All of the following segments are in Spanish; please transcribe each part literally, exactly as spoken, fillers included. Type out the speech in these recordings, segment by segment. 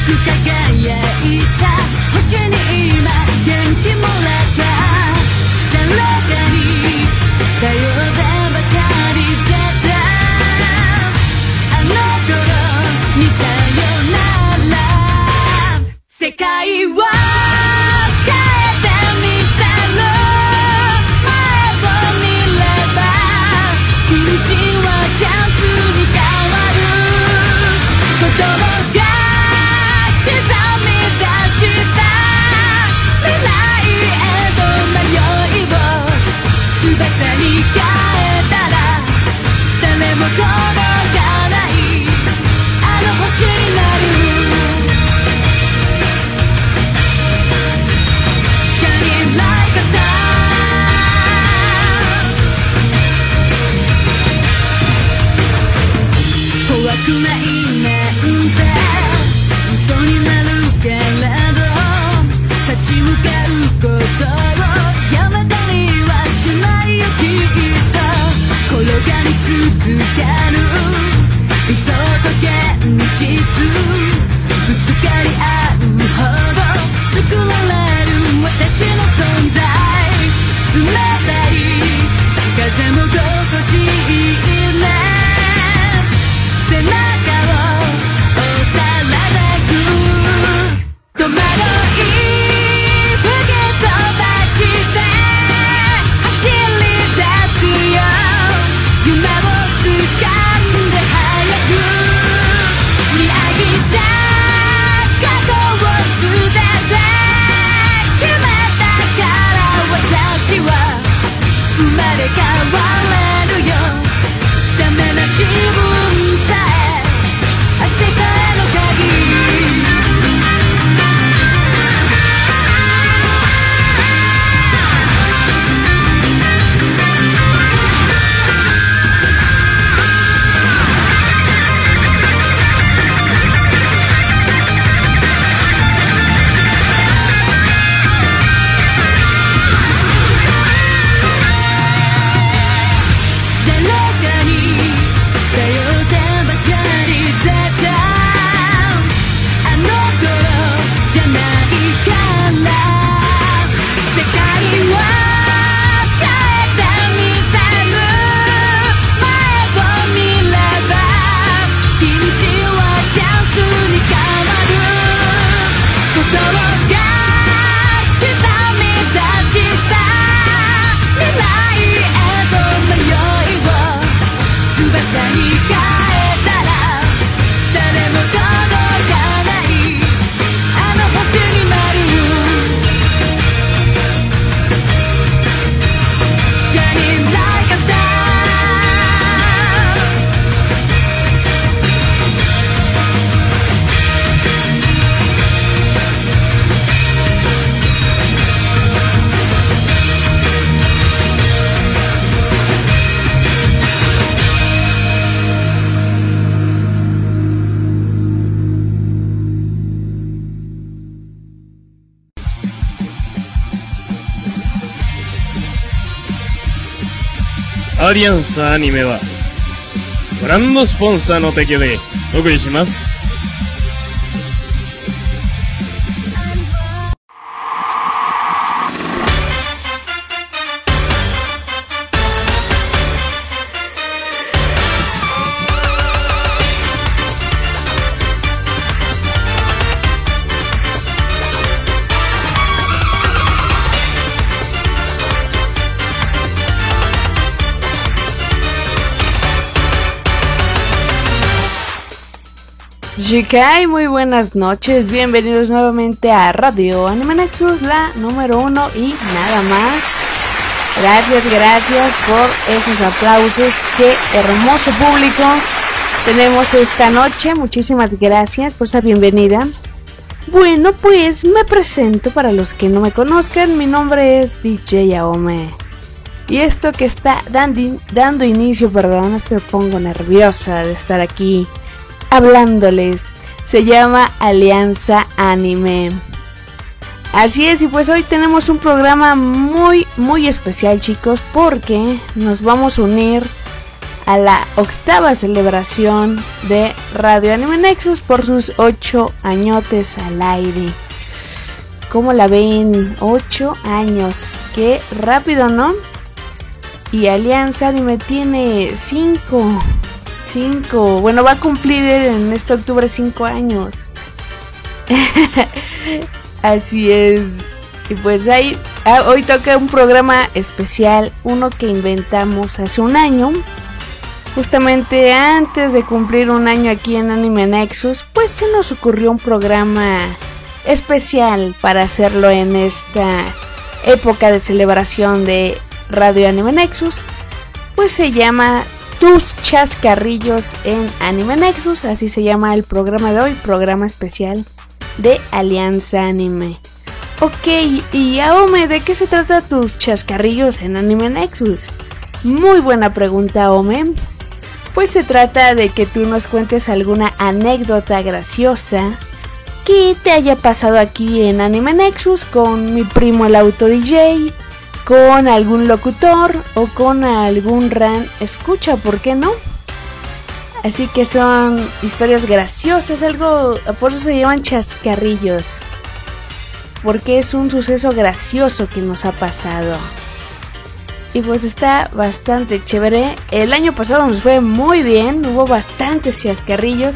アリアンスアニメはブランドスポンサーの提供でお送りします。 Shikai, muy buenas noches, bienvenidos nuevamente a Radio Anime Nexus, la número uno y nada más. Gracias, gracias por esos aplausos, qué hermoso público tenemos esta noche, muchísimas gracias por esa bienvenida. Bueno, pues me presento para los que no me conozcan, mi nombre es D J Aome. Y esto que está dando, dando inicio, perdón, es que me pongo nerviosa de estar aquí hablándoles, se llama Alianza Anime. Así es, y pues hoy tenemos un programa muy muy especial, chicos, porque nos vamos a unir a la octava celebración de Radio Anime Nexus por sus ocho añotes al aire. ¿Cómo la ven? Ocho años, qué rápido, ¿no? Y Alianza Anime tiene cinco, cinco, bueno, va a cumplir en este octubre cinco años. Así es. Y pues ahí, ah, hoy toca un programa especial, uno que inventamos hace un año. Justamente antes de cumplir un año aquí en Anime Nexus, pues se nos ocurrió un programa especial para hacerlo en esta época de celebración de Radio Anime Nexus. Pues se llama Tus Chascarrillos en Anime Nexus, así se llama el programa de hoy, programa especial de Alianza Anime. Ok, y Aome, ¿de qué se trata Tus Chascarrillos en Anime Nexus? Muy buena pregunta, Aome. Pues se trata de que tú nos cuentes alguna anécdota graciosa que te haya pasado aquí en Anime Nexus con mi primo el Auto D J, con algún locutor o con algún ran escucha, ¿por qué no? Así que son historias graciosas, algo, por eso se llaman chascarrillos, porque es un suceso gracioso que nos ha pasado. Y pues está bastante chévere. El año pasado nos fue muy bien, hubo bastantes chascarrillos.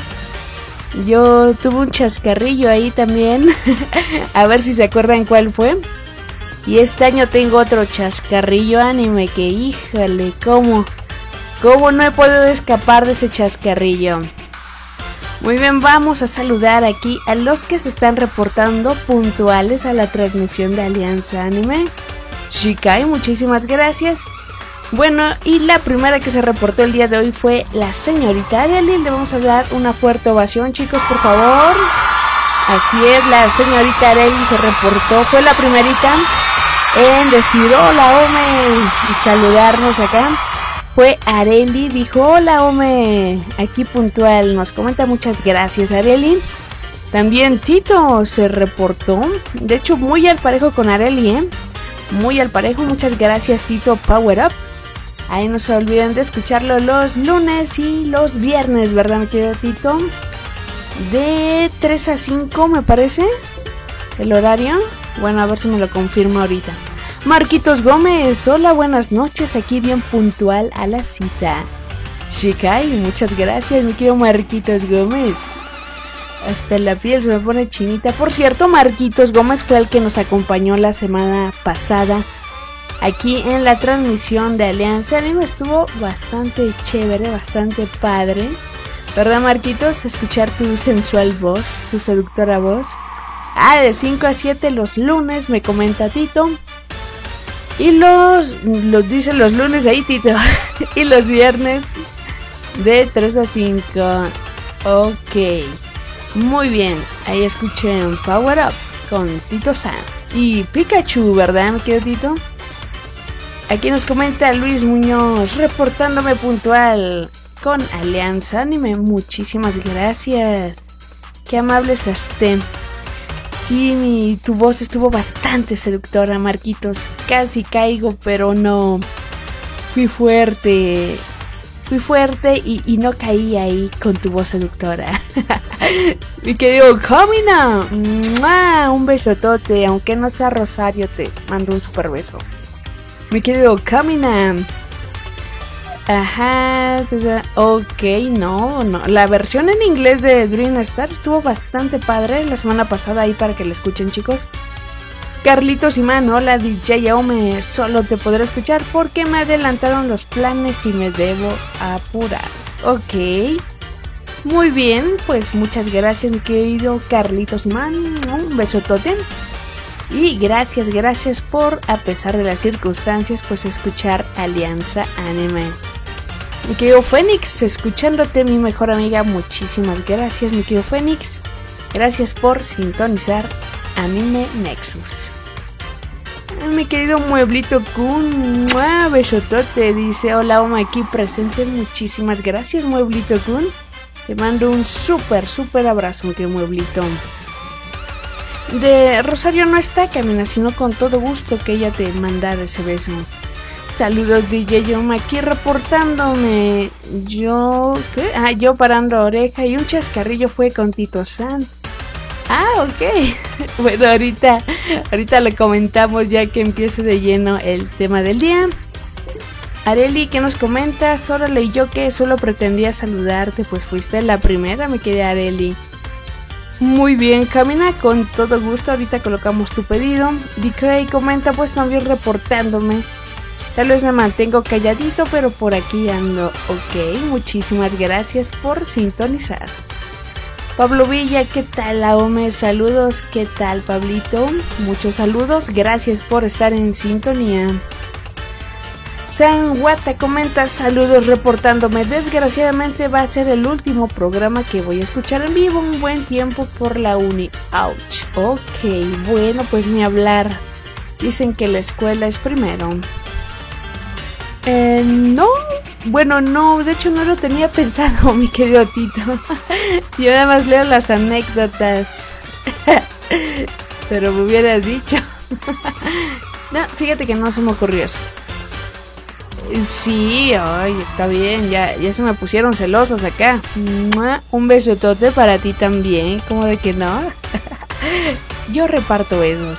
Yo tuve un chascarrillo ahí también. A ver si se acuerdan cuál fue. Y este año tengo otro chascarrillo anime que, híjole, cómo, cómo no he podido escapar de ese chascarrillo. Muy bien, vamos a saludar aquí a los que se están reportando puntuales a la transmisión de Alianza Anime. Shikai, muchísimas gracias. Bueno, y la primera que se reportó el día de hoy fue la señorita Arely. Le vamos a dar una fuerte ovación, chicos, por favor. Así es, la señorita Arely se reportó, fue la primerita en decir hola, Ome, y saludarnos acá. Fue Arely, dijo hola, Ome, aquí puntual, nos comenta, muchas gracias, Arely. También Tito se reportó, de hecho muy al parejo con Arely, ¿eh? Muy al parejo, muchas gracias, Tito, power up. Ahí no se olviden de escucharlo los lunes y los viernes, ¿verdad, mi querido Tito? De tres a cinco, me parece, el horario. Bueno, a ver si me lo confirma ahorita. Marquitos Gómez, hola, buenas noches, aquí bien puntual a la cita. Shikai, muchas gracias, mi querido Marquitos Gómez. Hasta la piel se me pone chinita. Por cierto, Marquitos Gómez fue el que nos acompañó la semana pasada aquí en la transmisión de Alianza Anime. Estuvo bastante chévere, bastante padre, ¿verdad, Marquitos? Escuchar tu sensual voz, tu seductora voz. Ah, de cinco a siete los lunes, me comenta Tito. Y los, los dice los lunes ahí, Tito. Y los viernes de tres a cinco. Ok. Muy bien, ahí escuchen Power Up con Tito San y Pikachu, ¿verdad, mi querido Tito? Aquí nos comenta Luis Muñoz, reportándome puntual con Alianza Anime. Muchísimas gracias. Qué amables estén. Sí, mi, tu voz estuvo bastante seductora, Marquitos. Casi caigo, pero no. Fui fuerte. Fui fuerte y, y no caí ahí con tu voz seductora. Mi querido Kamina, ¡mua! Un besotote, aunque no sea Rosario, te mando un super beso. Mi querido Kamina. Ajá, ok, no, no. La versión en inglés de Dream Star estuvo bastante padre la semana pasada ahí para que la escuchen, chicos. Carlitos Imán, hola D J Aome, solo te podré escuchar porque me adelantaron los planes y me debo apurar. Ok, muy bien, pues muchas gracias, mi querido Carlitos Imán, un besotote. Y gracias, gracias por, a pesar de las circunstancias, pues escuchar Alianza Anime. Mi querido Fénix, escuchándote, mi mejor amiga, muchísimas gracias, mi querido Fénix. Gracias por sintonizar Anime Nexus. Mi querido Mueblito Kun, ¡mua! Besotote, dice hola, Oma, aquí presente, muchísimas gracias, Mueblito Kun. Te mando un súper, súper abrazo, mi querido Mueblito. De Rosario no está, Camina, sino con todo gusto que ella te mandara ese beso. Saludos D J Yoma, aquí reportándome. Yo, ¿qué? Ah, yo parando oreja y un chascarrillo fue con Tito San. Ah, ok. Bueno, ahorita, ahorita le comentamos ya que empiece de lleno el tema del día. Areli, ¿qué nos comentas? Órale, y yo que solo pretendía saludarte, pues fuiste la primera, mi querida Areli. Muy bien, camina con todo gusto, ahorita colocamos tu pedido. D-Cray comenta, pues también reportándome. Tal vez me mantengo calladito, pero por aquí ando. Ok, muchísimas gracias por sintonizar. Pablo Villa, ¿qué tal, Aome? Saludos, ¿qué tal, Pablito? Muchos saludos, gracias por estar en sintonía. San Wata comenta, saludos reportándome. Desgraciadamente va a ser el último programa que voy a escuchar en vivo un buen tiempo por la uni. Ouch. Ok, bueno, pues ni hablar. Dicen que la escuela es primero. Eh, no, bueno, no, de hecho no lo tenía pensado, mi querido Tito. Yo nada más leo las anécdotas. Pero me hubieras dicho. No, fíjate que no se me ocurrió eso. Sí, ay, está bien, ya, ya se me pusieron celosos acá. Un besotote para ti también, ¿cómo de que no? Yo reparto besos.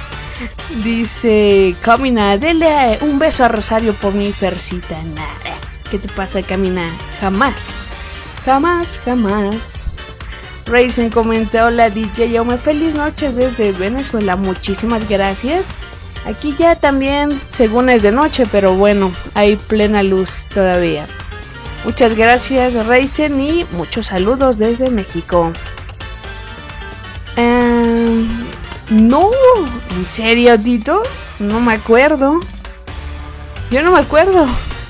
Dice Camina, dele un beso a Rosario por mi Fercita. Nada. ¿Qué te pasa, Camina? Jamás. Jamás, jamás. Raizen comenta, hola D J Yoma, feliz noche desde Venezuela. Muchísimas gracias. Aquí ya también, según es de noche, pero bueno, hay plena luz todavía. Muchas gracias, Raizen, y muchos saludos desde México. Eh... No, ¿en serio, Tito? No me acuerdo. Yo no me acuerdo.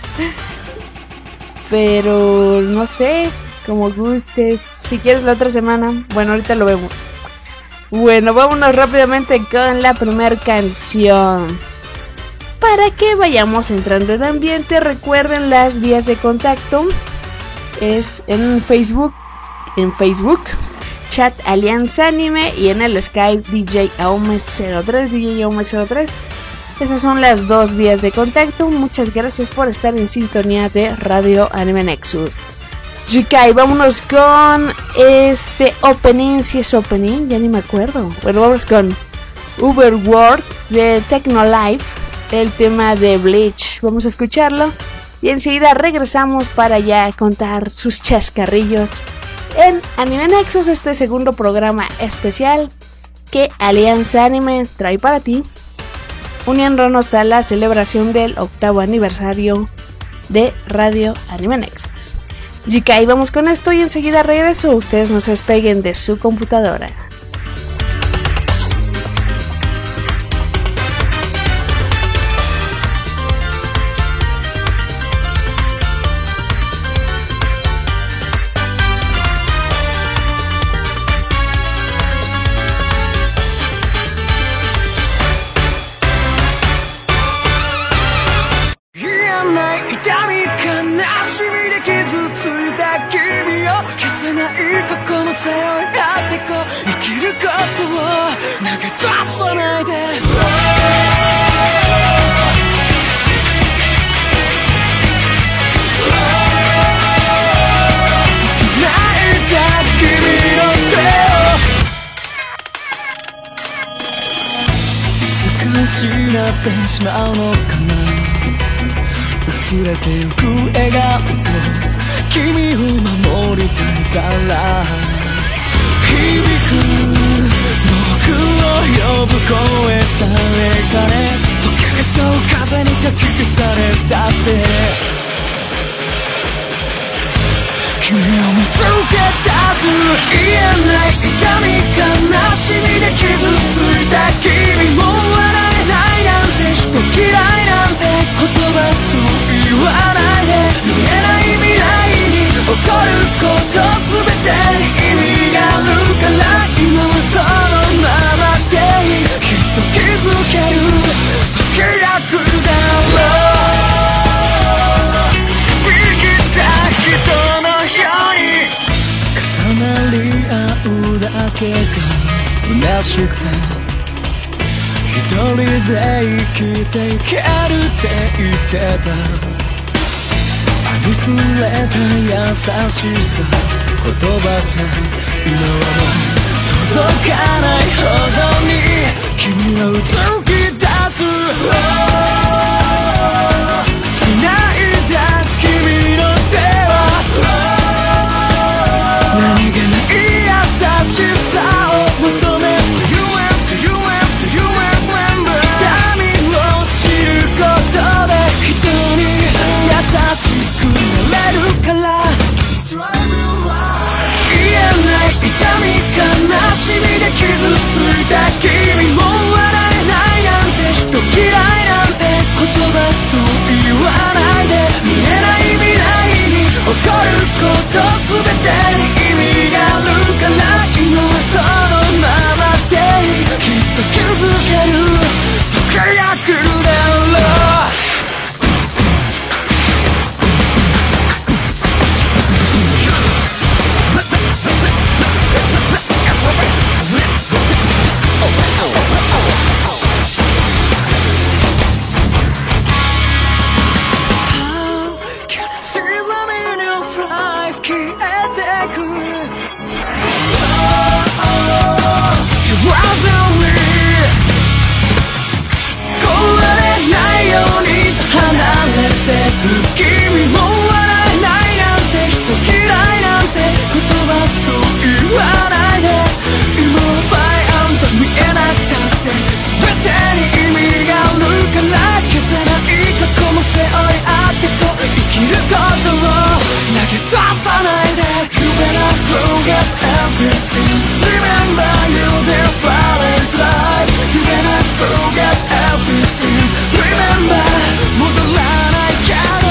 Pero no sé, como gustes. Si quieres la otra semana. Bueno, ahorita lo vemos. Bueno, vámonos rápidamente con la primera canción. Para que vayamos entrando en ambiente, recuerden las vías de contacto. Es en Facebook. En Facebook. Chat Alianza Anime y en el Skype D J Aume cero tres, D J Aume cero tres. Esas son las dos vías de contacto. Muchas gracias por estar en sintonía de Radio Anime Nexus. Jikai, vámonos con este opening, si es opening, ya ni me acuerdo. Bueno, vamos con Uberworld de Technolife, el tema de Bleach. Vamos a escucharlo y enseguida regresamos para ya contar sus chascarrillos en Anime Nexus, este segundo programa especial que Alianza Anime trae para ti, uniéndonos a la celebración del octavo aniversario de Radio Anime Nexus. Jikai, vamos con esto y enseguida regreso. Ustedes no se despeguen de su computadora. 失ってしまうのかな、薄れてゆく笑顔と君を守りたいから響く僕を呼ぶ声さえかね、溶けそう風にかき消されたって君を見つけたず言えない痛み悲しみで傷ついた君も笑えないなんて人嫌いなんて言葉そう言わないで見えない未来に起こること全てに意味があるから今はそのままでいいきっと気づける時が来るだろう生きた人の重なり合うだけが虚しくて一人で生きていけるって言ってた溢れた優しさ言葉じゃ今は届かないほどに君はうつき出す繋いだ君の手は何気ない優しさを求め Do you want, do you want, do you remember 痛みを知ることで人に優しくなれるから言えない痛み悲しみで傷ついた君も笑えないなんて人嫌いなんて言葉そう言わないで見えない未来に起こること全てに意味があるから今はそのままでいいきっと気づける時が来るだろう君も笑えないなんて人嫌いなんて言葉そう言わないで今はバイアンと見えなくたって全てに意味があるから消せない過去も背負い合ってこう生きることを投げ出さないで You better forget everything Remember you'll be falling tonight You better forget everything Remember 戻らないけど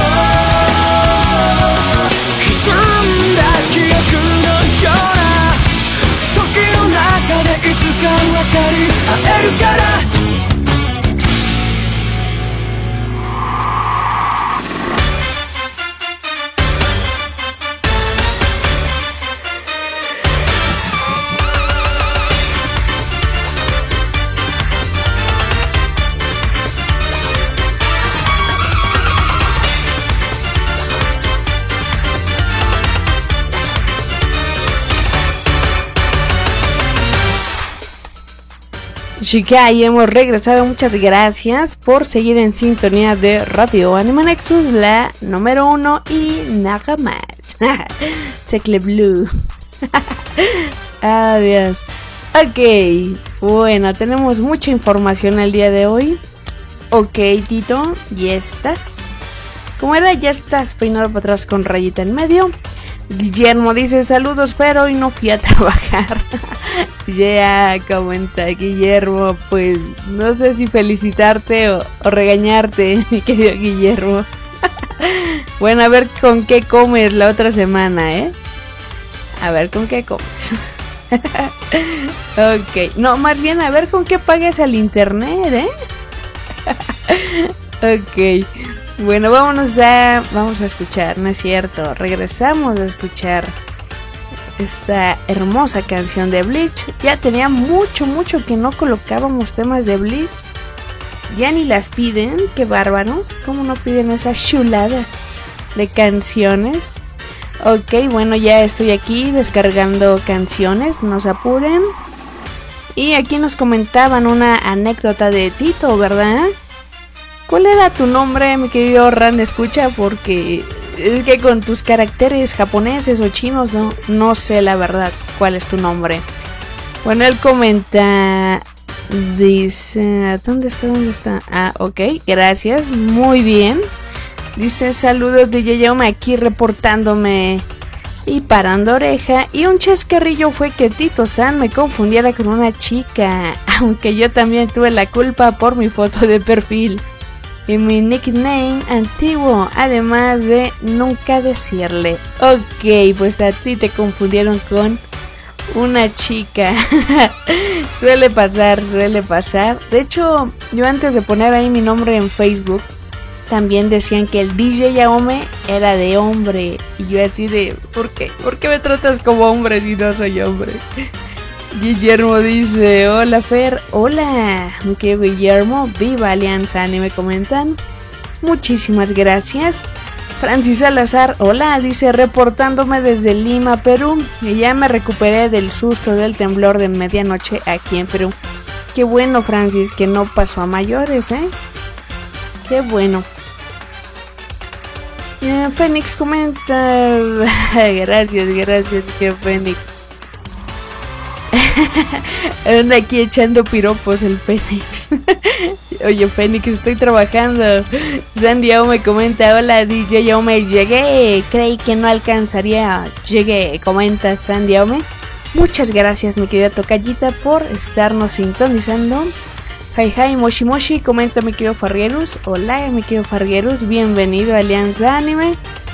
歪んだ記憶のような時の中でいつか分かり合えるから Chica, y hemos regresado. Muchas gracias por seguir en sintonía de Radio Anime Nexus, la número uno y nada más. Checle Blue. Adiós. Ok, bueno, tenemos mucha información el día de hoy. Ok, Tito, ¿ya estás? Como era, ya estás peinado para atrás con rayita en medio. Guillermo dice saludos, pero hoy no fui a trabajar. Ya, yeah, comenta Guillermo, pues no sé si felicitarte o, o regañarte, mi querido Guillermo. Bueno, a ver con qué comes la otra semana, ¿eh? A ver con qué comes. Ok, no, más bien a ver con qué pagues al internet, ¿eh? Ok. Bueno, vámonos a... Vamos a escuchar, ¿no es cierto? Regresamos a escuchar esta hermosa canción de Bleach. Ya tenía mucho, mucho que no colocábamos temas de Bleach. Ya ni las piden, qué bárbaros. ¿Cómo no piden esa chulada de canciones? Ok, bueno, ya estoy aquí descargando canciones, no se apuren. Y aquí nos comentaban una anécdota de Tito, ¿verdad? ¿Cuál era tu nombre, mi querido Ran? Escucha, porque es que con tus caracteres japoneses o chinos no, no sé la verdad cuál es tu nombre. Bueno, él comenta, dice, ¿dónde está? ¿Dónde está? Ah, ok, gracias, muy bien. Dice, saludos de Yayome aquí reportándome y parando oreja. Y un chascarrillo fue que Tito-san me confundiera con una chica, aunque yo también tuve la culpa por mi foto de perfil y mi nickname antiguo, además de nunca decirle. Ok, pues a ti te confundieron con una chica. Suele pasar, suele pasar. De hecho, yo antes de poner ahí mi nombre en Facebook, también decían que el D J Yaome era de hombre. Y yo así de, ¿por qué? ¿Por qué me tratas como hombre si no soy hombre? Guillermo dice, hola Fer, hola, mi querido Guillermo, viva Alianza Anime, comentan. Muchísimas gracias. Francis Salazar, hola, dice, reportándome desde Lima, Perú, y ya me recuperé del susto del temblor de medianoche aquí en Perú. Qué bueno, Francis, que no pasó a mayores, ¿eh? Qué bueno. Eh, Fénix comenta, gracias, gracias, que Fénix. Anda aquí echando piropos el Fénix. Oye, Fénix, estoy trabajando. Sandy me comenta, hola D J Yaume, llegué. Creí que no alcanzaría. Llegué, comenta Sandy Aume. Muchas gracias, mi querida tocallita, por estarnos sintonizando. Hi hi, Moshi Moshi, comenta mi querido Farguerus. Hola, mi querido Farguerus, bienvenido a Alianza Anime.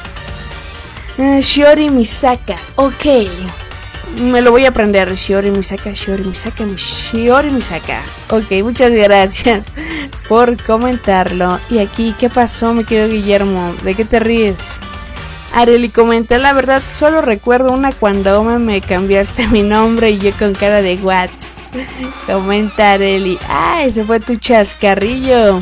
uh, Shiori Misaka, ok. Me lo voy a aprender, Shiori Misaka, Shiori Misaka, Shiori Misaka. Ok, muchas gracias por comentarlo. Y aquí, ¿qué pasó, mi querido Guillermo? ¿De qué te ríes? Areli comenta, la verdad, solo recuerdo una cuando me, me cambiaste mi nombre y yo con cara de Wats. Comenta Areli, ah, ese fue tu chascarrillo.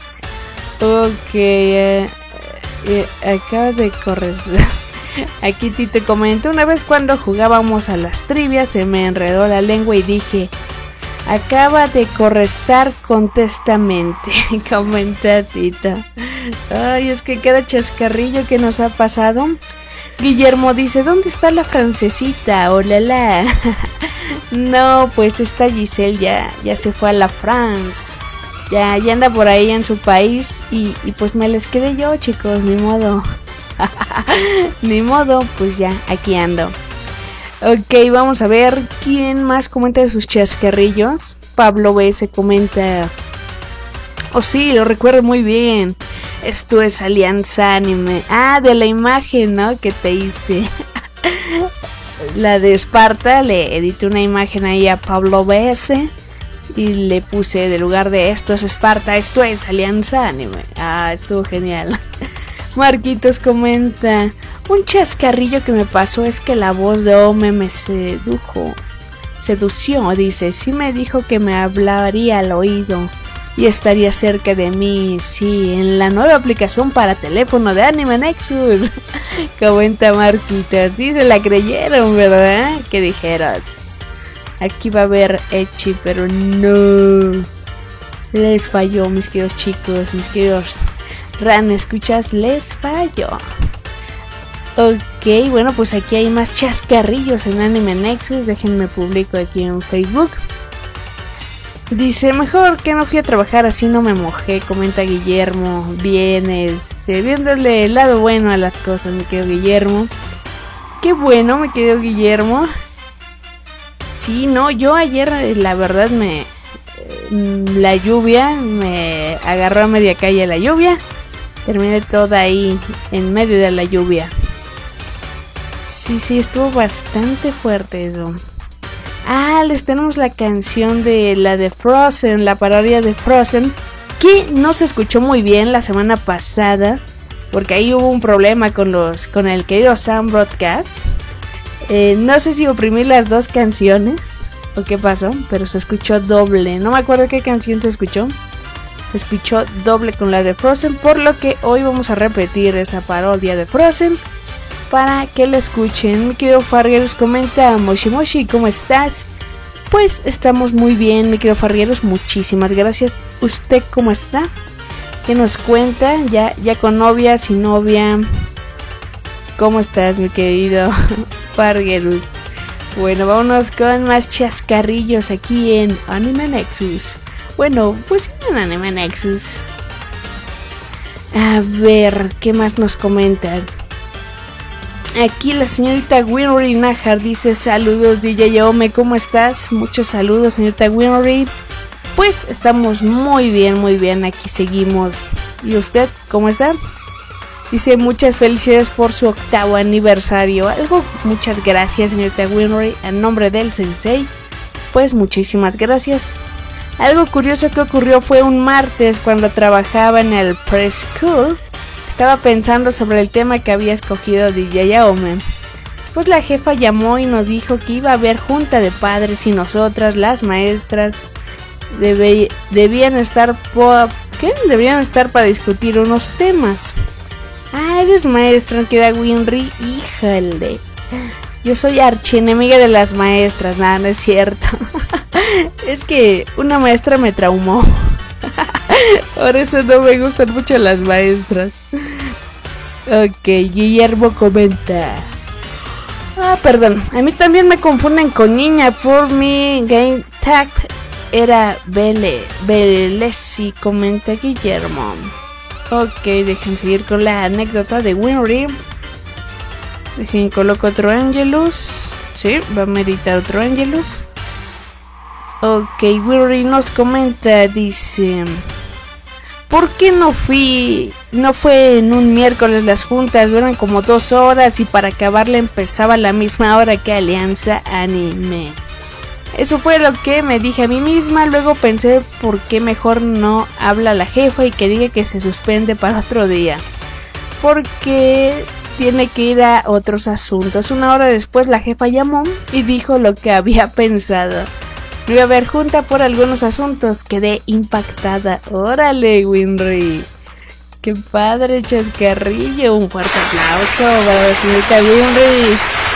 Ok, eh, eh, acaba de correr. Aquí Tito comenta, una vez cuando jugábamos a las trivias se me enredó la lengua y dije, acaba de correstar contestamente. Comenta Tito. Ay, es que cada chascarrillo que nos ha pasado. Guillermo dice, ¿dónde está la francesita? Olala. No, pues esta Giselle ya, ya se fue a la France. Ya, ya anda por ahí en su país y, y pues me les quedé yo, chicos, ni modo. Ni modo, pues ya, aquí ando. Ok, vamos a ver quién más comenta de sus chascarrillos. Pablo B se comenta, oh sí, lo recuerdo muy bien, esto es Alianza Anime. Ah, de la imagen, ¿no? Que te hice. La de Esparta, le edité una imagen ahí a Pablo B S y le puse, de lugar de esto es Esparta, esto es Alianza Anime. Ah, estuvo genial. Marquitos comenta, un chascarrillo que me pasó es que la voz de Ome me sedujo, sedució, dice, sí me dijo que me hablaría al oído y estaría cerca de mí, sí, en la nueva aplicación para teléfono de Anime Nexus. Comenta Marquitos, sí se la creyeron, ¿verdad? ¿Qué dijeron? Aquí va a haber Echi, pero no, les falló, mis queridos chicos, mis queridos Ran, escuchas, les falló. Ok, bueno, pues aquí hay más chascarrillos en Anime Nexus. Déjenme publico aquí en Facebook. Dice, mejor que no fui a trabajar, así no me mojé. Comenta Guillermo. Bien, este, viéndole el lado bueno a las cosas, mi querido Guillermo. Qué bueno, mi querido Guillermo. Sí, no, yo ayer la verdad me... La lluvia, me agarró a media calle la lluvia. Terminé toda ahí en medio de la lluvia. Sí, sí, estuvo bastante fuerte eso. Ah, les tenemos la canción de la de Frozen, la parodia de Frozen, que no se escuchó muy bien la semana pasada, porque ahí hubo un problema con los con el querido Sam Broadcast. Eh, no sé si oprimí las dos canciones o qué pasó, pero se escuchó doble. No me acuerdo qué canción se escuchó. Se escuchó doble con la de Frozen, por lo que hoy vamos a repetir esa parodia de Frozen para que la escuchen. Mi querido Fargueros comenta, Moshi Moshi, ¿cómo estás? Pues estamos muy bien, mi querido Fargueros, muchísimas gracias. ¿Usted cómo está? ¿Qué nos cuenta? Ya, ya con novia, sin novia. ¿Cómo estás, mi querido Fargueros? Bueno, vámonos con más chascarrillos aquí en Anime Nexus. Bueno, pues en Anime Nexus. A ver, ¿qué más nos comentan? Aquí la señorita Winry Najar dice, saludos D J Ome, ¿cómo estás? Muchos saludos, señorita Winry. Pues estamos muy bien, muy bien, aquí seguimos. ¿Y usted cómo está? Dice, muchas felicidades por su octavo aniversario. Algo, muchas gracias, señorita Winry, en nombre del sensei. Pues muchísimas gracias. Algo curioso que ocurrió fue un martes cuando trabajaba en el preschool. Estaba pensando sobre el tema que había escogido D J Aomen. pues la jefa llamó y nos dijo que iba a haber junta de padres y nosotras, las maestras, debe, debían estar por, ¿qué? Debían estar para discutir unos temas. Ah, eres maestra, que era Winry, híjole. Yo soy archienemiga de las maestras, nada, no es cierto. Es que una maestra me traumó. Por eso no me gustan mucho las maestras. Ok, Guillermo comenta. Ah, perdón, a mí también me confunden con niña. Por mi game tag era Bele, Belesi, comenta Guillermo. Ok, dejen seguir con la anécdota de Winry. Dejen coloco otro Angelus. Sí, va a meditar otro Angelus. Ok, Winry nos comenta, dice: ¿por qué no fui? No fue en un miércoles las juntas, eran como dos horas y para acabarla empezaba a la misma hora que Alianza Anime. Eso fue lo que me dije a mí misma. Luego pensé, ¿por qué mejor no habla la jefa y que diga que se suspende para otro día? Porque tiene que ir a otros asuntos. Una hora después la jefa llamó y dijo lo que había pensado. No iba a haber junta por algunos asuntos. Quedé impactada. ¡Órale, Winry! ¡Qué padre chascarrillo! Un fuerte aplauso para la señorita Winry.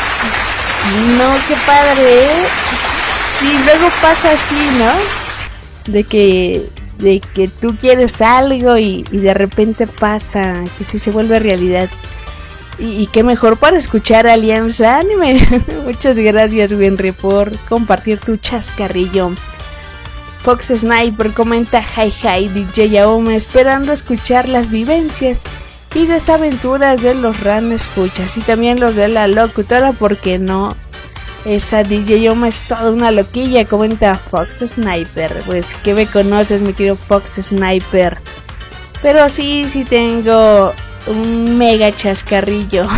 No, qué padre, ¿eh? Sí, luego pasa así, ¿no? De que de que tú quieres algo y, y de repente pasa, que sí se vuelve realidad. Y, y qué mejor para escuchar Alianza Anime. Muchas gracias, Winry, por compartir tu chascarrillo. Fox Sniper comenta: hi hi D J Aome, esperando escuchar las vivencias y desaventuras de los ran escuchas y también los de la locutora, porque no. Esa D J Oma es toda una loquilla, comenta Fox Sniper. Pues que me conoces, mi querido Fox Sniper. Pero sí, sí tengo un mega chascarrillo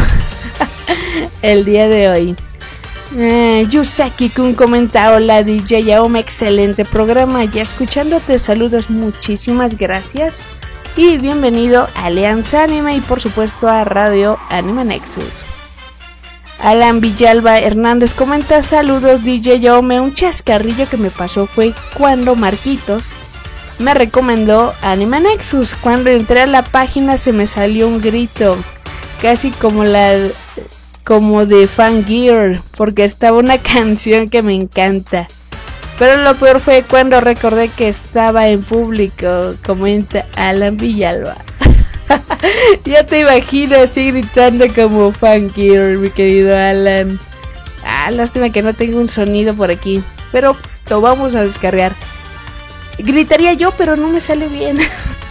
el día de hoy. eh, Yusaki-kun comenta: hola D J Oma, excelente programa, ya escuchándote, saludos, muchísimas gracias y bienvenido a Alianza Anime y por supuesto a Radio Anime Nexus. Alan Villalba Hernández comenta: saludos D J Ome, un chascarrillo que me pasó fue cuando Marquitos me recomendó Anime Nexus. Cuando entré a la página se me salió un grito, casi como la como de Fangirl, porque estaba una canción que me encanta. Pero lo peor fue cuando recordé que estaba en público, comenta Alan Villalba. Ya te imagino así gritando como Fangirl, mi querido Alan. Ah, lástima que no tengo un sonido por aquí, pero lo vamos a descargar. Gritaría yo, pero no me sale bien.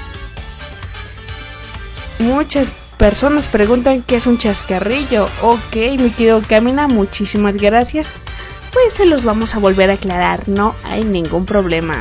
Muchas personas preguntan qué es un chascarrillo. Ok, mi querido Camina, muchísimas gracias. Pues se los vamos a volver a aclarar, no hay ningún problema.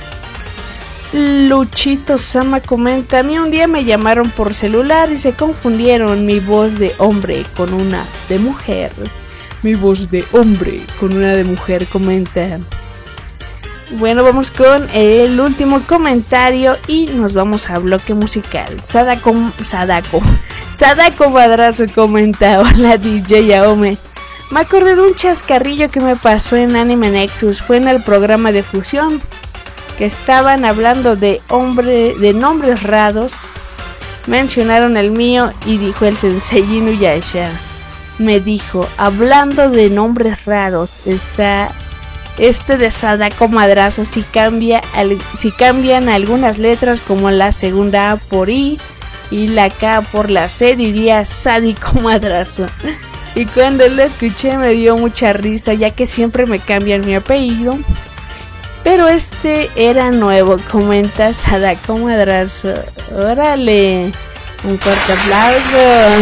Luchito Sama comenta: a mí un día me llamaron por celular y se confundieron mi voz de hombre con una de mujer. Mi voz de hombre con una de mujer, comenta. Bueno, vamos con el último comentario y nos vamos a bloque musical. Sadako Sadako Sadako Madrazo comenta: hola D J Aome, me acordé de un chascarrillo que me pasó en Anime Nexus. Fue en el programa de fusión que estaban hablando de hombre, de nombres raros. Mencionaron el mío y dijo el Sensei Inuyasha. Me dijo: hablando de nombres raros, está este de Sadako Madrazo. Si cambia, si cambian algunas letras como la segunda A por I y la K por la C, diría Sádico Madrazo. Y cuando lo escuché me dio mucha risa, ya que siempre me cambian mi apellido. Pero este era nuevo, comenta Sadako Madrazo. ¡Órale! Un fuerte aplauso.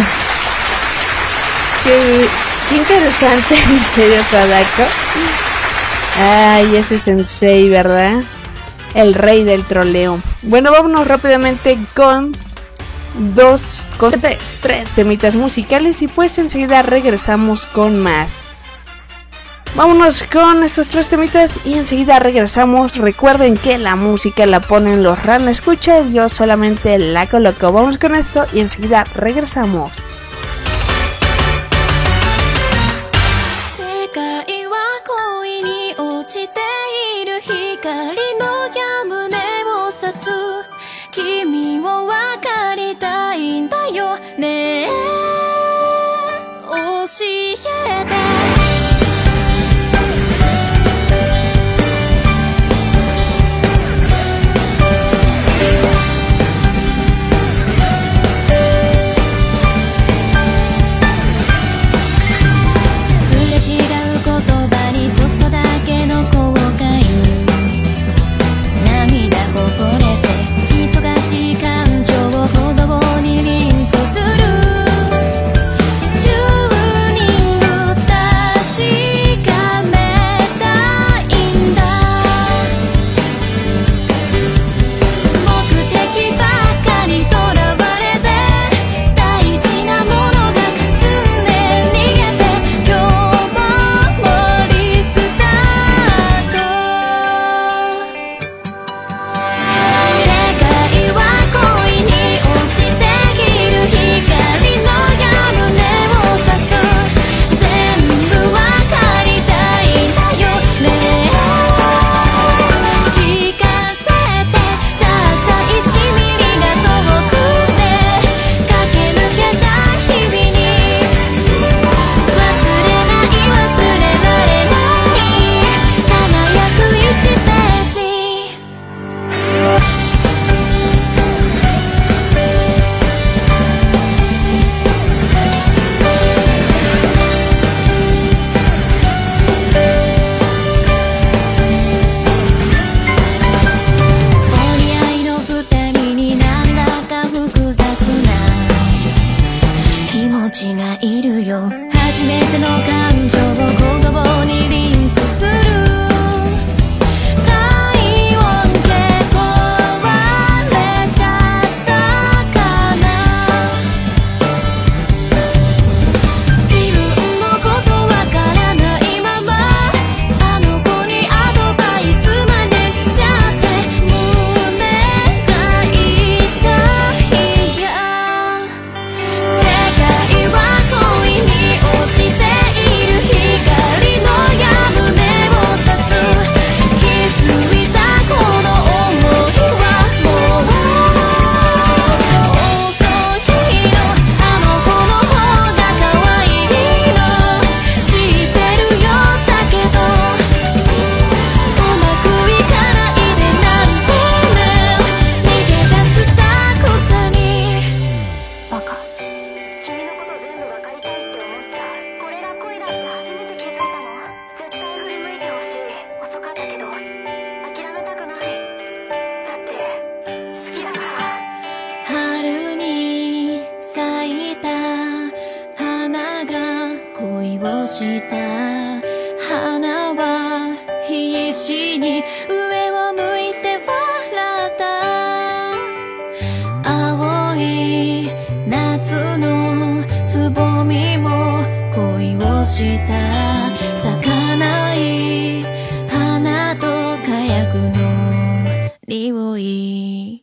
Qué, qué interesante, mi querido Sadako. Ay, ese sensei, ¿verdad? El rey del troleo. Bueno, vámonos rápidamente con dos, con tres, tres temitas musicales y pues enseguida regresamos con más. Vámonos con estos tres temitas y enseguida regresamos. Recuerden que la música la ponen los ran escuchas, yo solamente la coloco. Vamos con esto y enseguida regresamos. しに上を向いて笑った青い夏のつぼみも恋をした咲かない花と火薬の匂い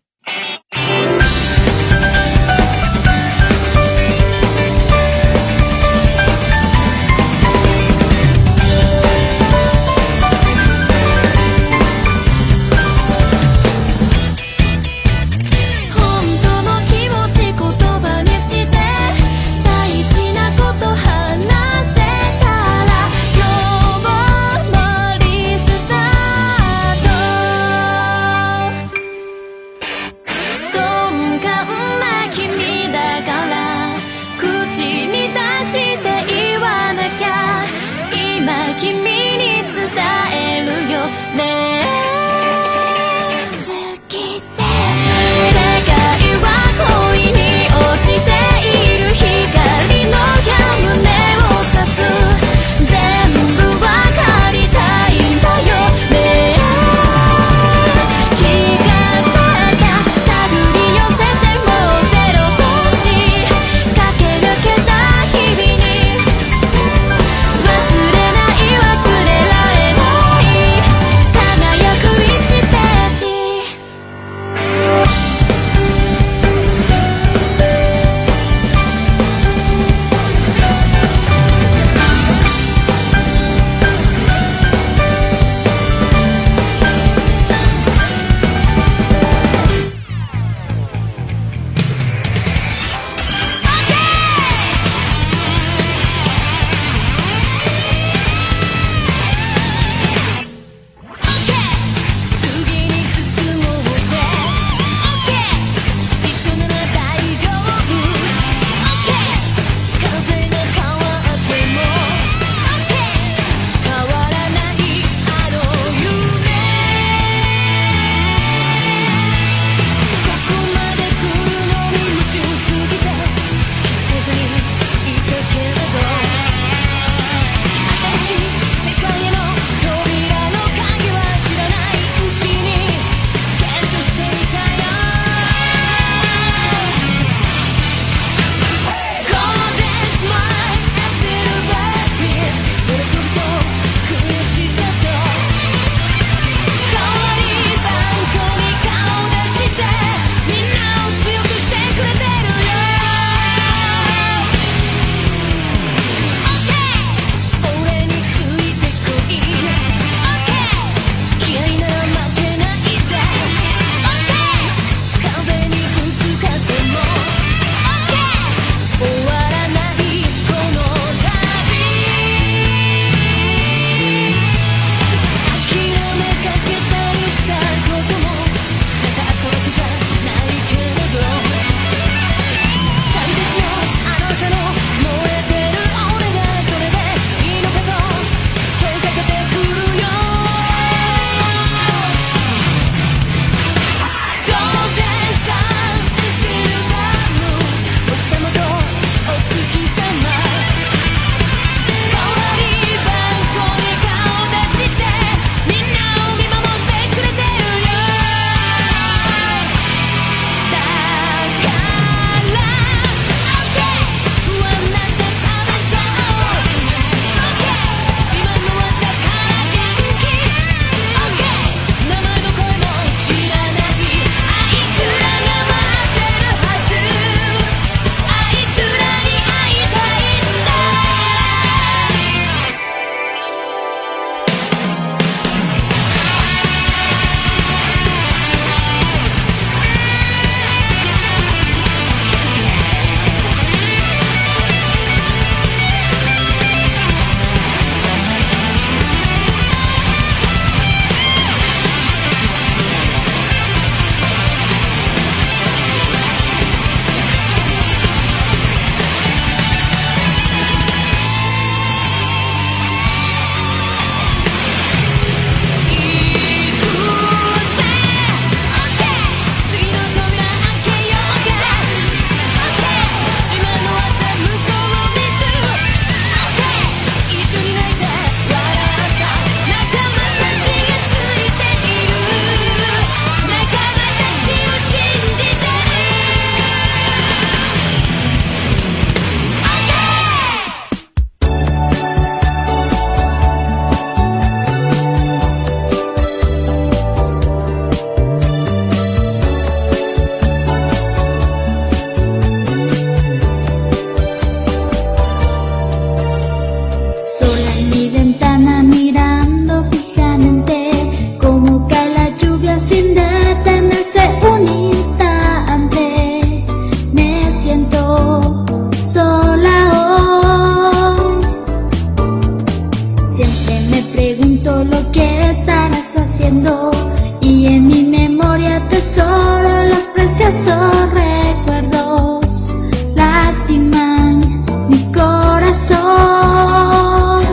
estás haciendo y en mi memoria tesoro los preciosos recuerdos lastiman mi corazón.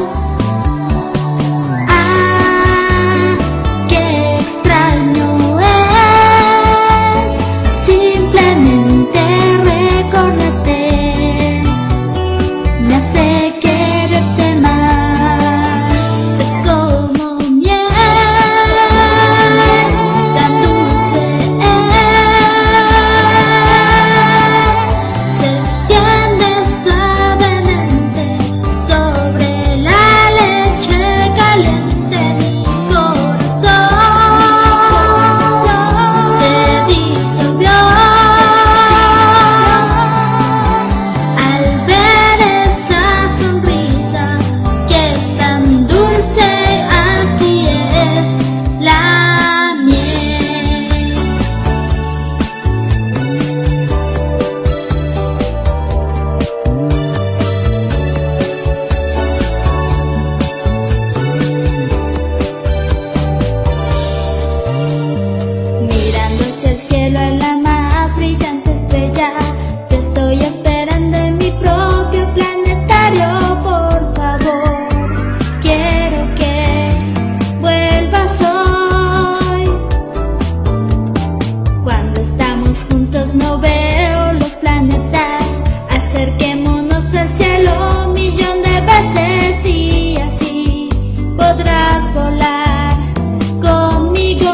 Ah, qué extraño es simplemente recordarte, me hace quererte más. Es como miel, tan dulce es, se extiende suavemente sobre la leche caliente. Mi corazón se disolvió al ver esa sonrisa que es tan dulce, así es la miel. Mirando hacia el cielo en la más brillante estrella, te estoy esperando en mi propio planetario. Por favor, quiero que vuelvas hoy. Cuando estamos juntos no veo los planetas, acerquémonos al cielo un millón de veces y así podrás volar conmigo.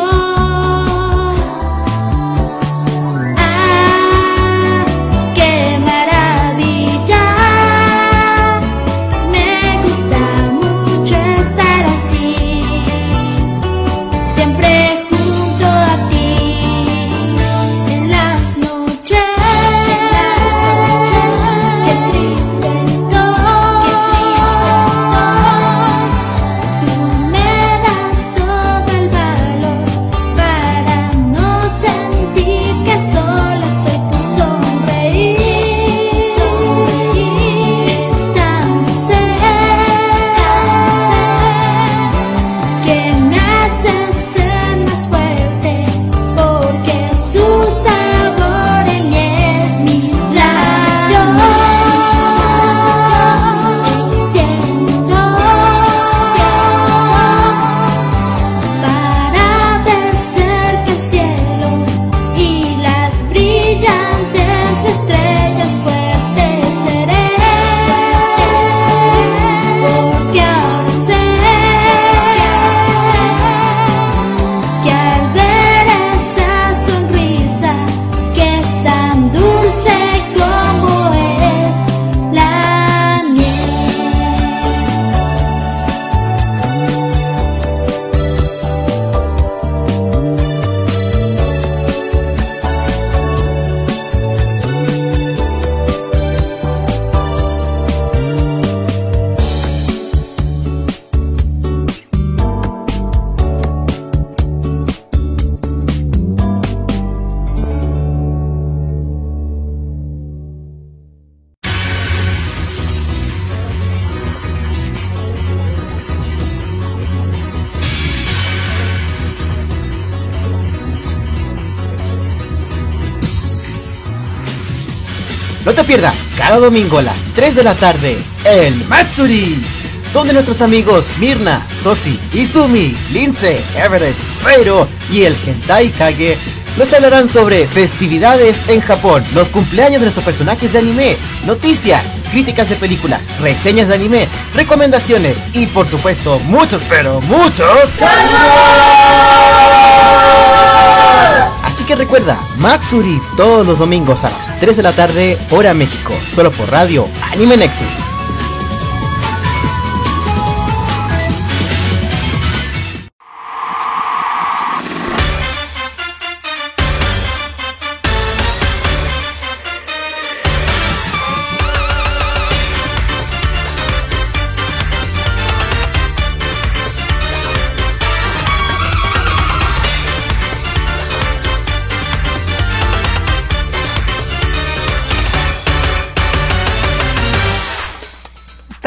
Ah, qué maravilla, me gusta mucho estar así, siempre junto a ti. En las noches, qué triste estoy, qué triste estoy. Tú me das todo el valor para no sentir que sola estoy. Tu sonreír, sonreír es tan dulce que me hace ser más fuerte, porque su sabor en miel mis labios extiendo para ver cerca el cielo y las brillantes estrellas. Fuerte seré, porque ahora sé que al ver esa sonrisa que es tan dulce como es la miel. No te pierdas cada domingo a las tres de la tarde el Matsuri, donde nuestros amigos Mirna, Sosi, Izumi, Lince, Everest, Reiro y el Hentai Kage nos hablarán sobre festividades en Japón, los cumpleaños de nuestros personajes de anime, noticias, críticas de películas, reseñas de anime, recomendaciones y por supuesto muchos, pero muchos Así que recuerda, Matsuri todos los domingos a las tres de la tarde, hora México, solo por radio Anime Nexus.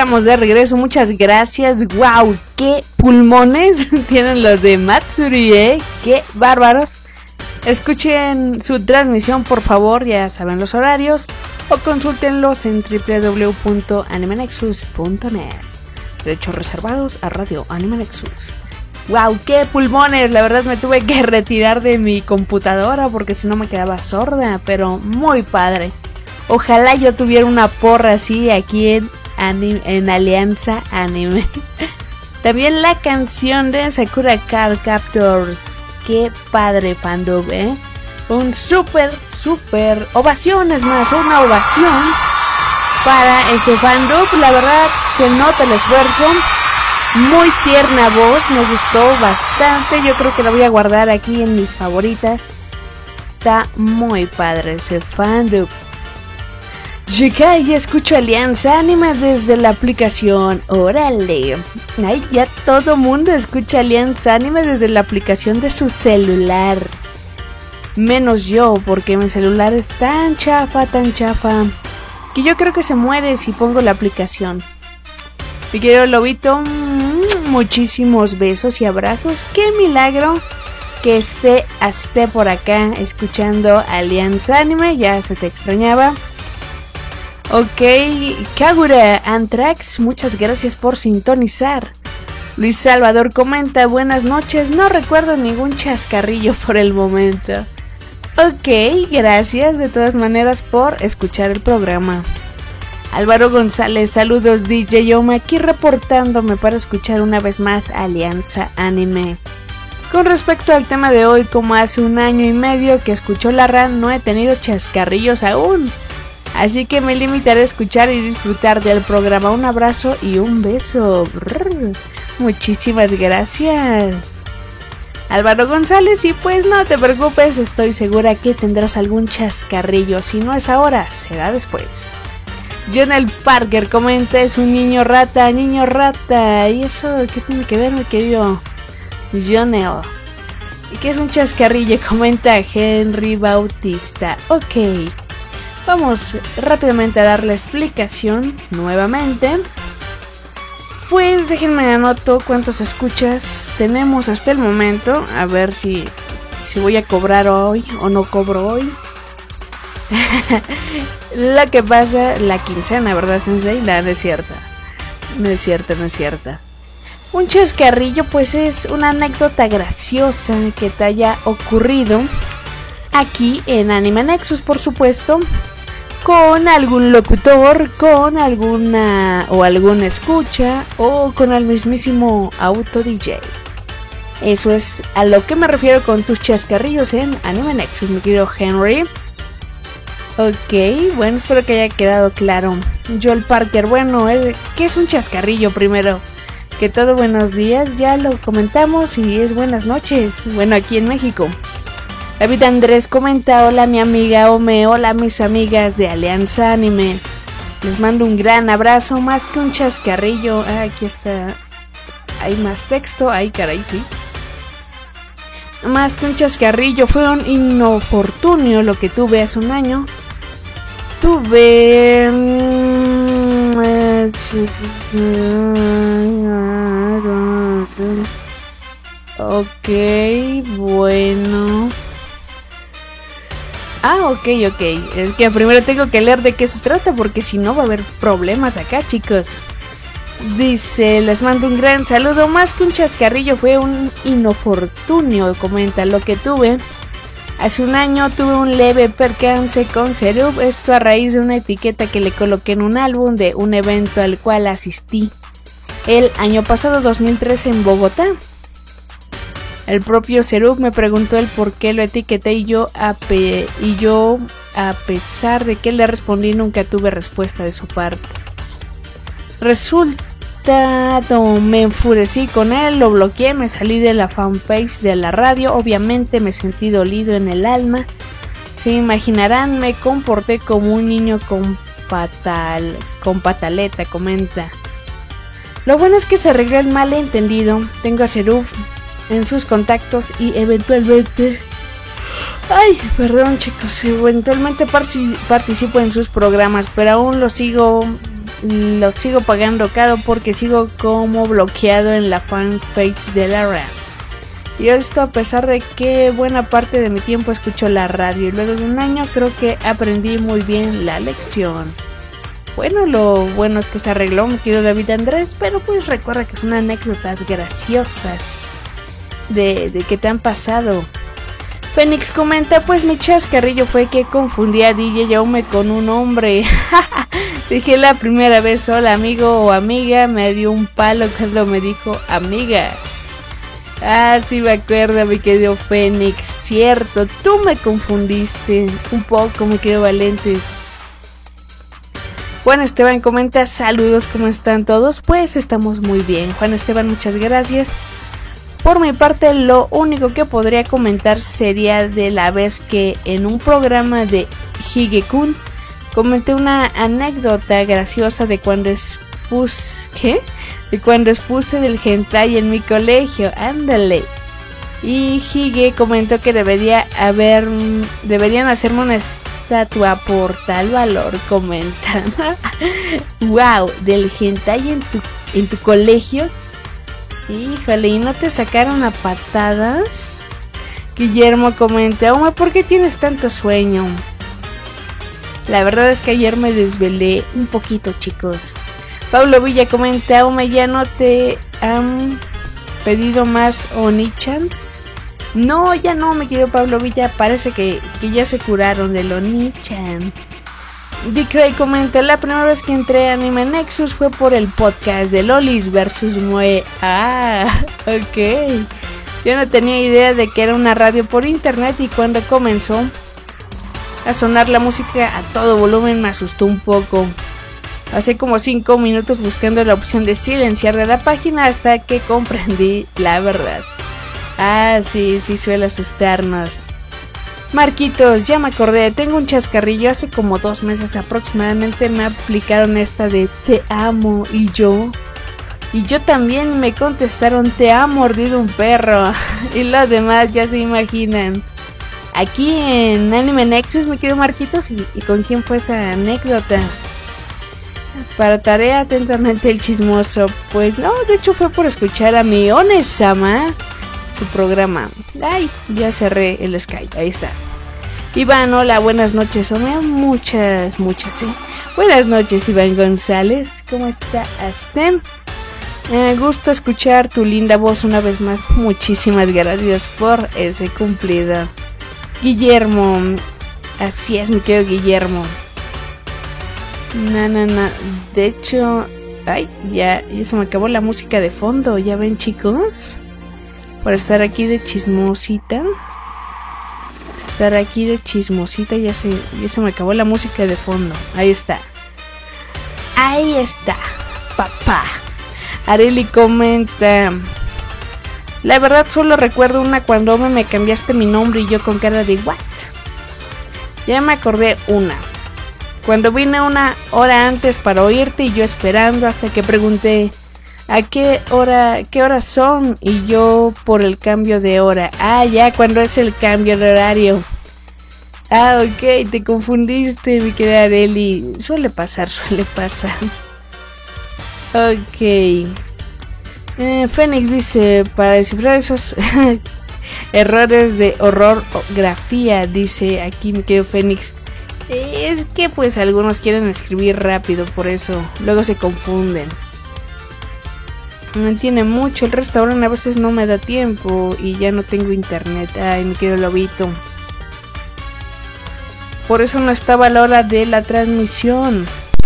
estamos de regreso, muchas gracias. Wow, qué pulmones tienen los de Matsuri, eh, qué bárbaros. Escuchen su transmisión, por favor, ya saben los horarios, o consúltenlos en doble u doble u doble u punto anime nexus punto net. Derechos reservados a Radio Anime Nexus. Wow, qué pulmones, la verdad me tuve que retirar de mi computadora porque si no me quedaba sorda, pero muy padre. Ojalá yo tuviera una porra así aquí en, anime, en Alianza Anime. También la canción de Sakura Card Captors. Qué padre fandom, ¿eh? Un súper, súper ovación, es más, una ovación para ese fandom. La verdad se nota el esfuerzo. Muy tierna voz, me gustó bastante. Yo creo que la voy a guardar aquí en mis favoritas. Está muy padre ese fandom. Llegué y escucho Alianza Anime desde la aplicación. ¡Órale! Ay, ya todo mundo escucha Alianza Anime desde la aplicación de su celular. Menos yo, porque mi celular es tan chafa, tan chafa, que yo creo que se muere si pongo la aplicación. Mi querido Lobito, muchísimos besos y abrazos. ¡Qué milagro que esté, esté por acá escuchando Alianza Anime! Ya se te extrañaba. Ok, Kagura Anthrax, muchas gracias por sintonizar. Luis Salvador comenta, buenas noches, no recuerdo ningún chascarrillo por el momento. Ok, gracias de todas maneras por escuchar el programa. Álvaro González, saludos D J Yoma, aquí reportándome para escuchar una vez más Alianza Anime. Con respecto al tema de hoy, como hace un año y medio que escuchó la R A N, no he tenido chascarrillos aún. Así que me limitaré a escuchar y disfrutar del programa. Un abrazo y un beso. Brr, muchísimas gracias. Álvaro González, y pues no te preocupes, estoy segura que tendrás algún chascarrillo. Si no es ahora, será después. Jonel Parker comenta, es un niño rata, niño rata. ¿Y eso qué tiene que ver, mi querido Jonel? ¿Qué es un chascarrillo? Comenta Henry Bautista. Ok. Vamos rápidamente a dar la explicación nuevamente. Pues déjenme anoto cuántos escuchas tenemos hasta el momento. A ver si, si voy a cobrar hoy o no cobro hoy. Lo que pasa, la quincena, ¿verdad, Sensei? No, no es cierta. No es cierta, no es cierta. Un chascarrillo pues es una anécdota graciosa que te haya ocurrido aquí en Anime Nexus, por supuesto, con algún locutor, con alguna o alguna escucha o con el mismísimo auto D J. Eso es a lo que me refiero con tus chascarrillos en Anime Nexus, mi querido Henry. Ok, bueno, espero que haya quedado claro. Joel Parker, bueno, ¿qué es un chascarrillo primero? Que todo buenos días, ya lo comentamos y es buenas noches. Bueno, aquí en México. David Andrés comenta, hola mi amiga Ome, hola mis amigas de Alianza Anime. Les mando un gran abrazo, más que un chascarrillo. Ah, aquí está, hay más texto, ay caray, sí. Más que un chascarrillo, fue un inoportunio lo que tuve hace un año. Tuve... Ok, bueno... Ah, ok, ok. Es que primero tengo que leer de qué se trata, porque si no va a haber problemas acá, chicos. Dice, les mando un gran saludo. Más que un chascarrillo, fue un inoportunio, comenta lo que tuve. Hace un año tuve un leve percance con Serup, esto a raíz de una etiqueta que le coloqué en un álbum de un evento al cual asistí el año pasado, dos mil trece, en Bogotá. El propio Serup me preguntó el por qué lo etiqueté y yo, a pe- y yo a pesar de que le respondí, nunca tuve respuesta de su parte. Resulta, me enfurecí con él, lo bloqueé, me salí de la fanpage de la radio, obviamente me sentí dolido en el alma. Se imaginarán, me comporté como un niño con, patal, con pataleta, comenta. Lo bueno es que se arregló el malentendido, tengo a Serup en sus contactos y eventualmente... Ay, perdón chicos, eventualmente participo en sus programas, pero aún lo sigo lo sigo pagando caro porque sigo como bloqueado en la fanpage de la RAM. Y esto a pesar de que buena parte de mi tiempo escucho la radio y luego de un año creo que aprendí muy bien la lección. Bueno, lo bueno es que se arregló, mi querido David Andrés, pero pues recuerda que son anécdotas graciosas de, de que te han pasado. Fénix comenta, pues mi chascarrillo fue que confundí a D J Jaume con un hombre. Dije la primera vez, hola amigo o amiga, me dio un palo cuando me dijo amiga. Ah, sí me acuerdo, mi querido Fénix, cierto, tú me confundiste un poco, mi querido Valente. Juan Esteban comenta, saludos, ¿cómo están todos? Pues estamos muy bien, Juan Esteban, muchas gracias. Por mi parte, lo único que podría comentar sería de la vez que en un programa de Hige-kun comenté una anécdota graciosa de cuando expuse... ¿Qué? De cuando expuse del hentai en mi colegio, ándale. Y Hige comentó que debería haber... deberían hacerme una estatua por tal valor, comentan. Wow, del hentai en tu, en tu colegio. Híjole, ¿y no te sacaron a patadas? Guillermo comenta, Oma, ¿por qué tienes tanto sueño? La verdad es que ayer me desvelé un poquito, chicos. Pablo Villa comenta, Oma, ¿ya no te han pedido más Oni-chans? No, ya no, mi querido Pablo Villa, parece que, que ya se curaron del Oni-chan. Dick Ray comenta, la primera vez que entré a Anime Nexus fue por el podcast de Lolis versus Moe. Ah, ok. Yo no tenía idea de que era una radio por internet y cuando comenzó a sonar la música a todo volumen me asustó un poco. Pasé como cinco minutos buscando la opción de silenciar de la página hasta que comprendí la verdad. Ah, sí, sí suele asustarnos. Marquitos, ya me acordé, tengo un chascarrillo, hace como dos meses aproximadamente me aplicaron esta de te amo y yo. Y yo también me contestaron te ha mordido un perro. Y los demás ya se imaginan. Aquí en Anime Nexus, me quedo Marquitos, y, y con quién fue esa anécdota. Para tarea atentamente el chismoso. Pues no, de hecho fue por escuchar a mi Onesama, su programa. Ay, ya cerré el Skype, ahí está. Iván, hola, buenas noches, Omea, muchas, muchas, ¿eh? Buenas noches, Iván González, ¿cómo está usted? Eh, gusto escuchar tu linda voz una vez más, muchísimas gracias por ese cumplido. Guillermo, así es, mi querido Guillermo. No, no, no, de hecho, ay, ya, ya se me acabó la música de fondo, ¿ya ven, chicos? Por estar aquí de chismosita. Estar aquí de chismosita. Ya se, ya se me acabó la música de fondo. Ahí está. Ahí está. Papá. Areli comenta. La verdad solo recuerdo una cuando me, me cambiaste mi nombre y yo con cara de what. Ya me acordé una. Cuando vine una hora antes para oírte y yo esperando hasta que pregunté ¿a qué hora, qué horas son? Y yo por el cambio de hora. Ah, ya, cuando es el cambio de horario. Ah, ok, te confundiste, mi querida Areli. Suele pasar, suele pasar. Ok. Eh, Fénix dice, para descifrar esos errores de horrorografía, dice aquí mi querido Fénix. Es que pues algunos quieren escribir rápido, por eso luego se confunden. No tiene mucho, el restaurante a veces no me da tiempo y ya no tengo internet. Ay, me quedo lobito. Por eso no estaba a la hora de la transmisión.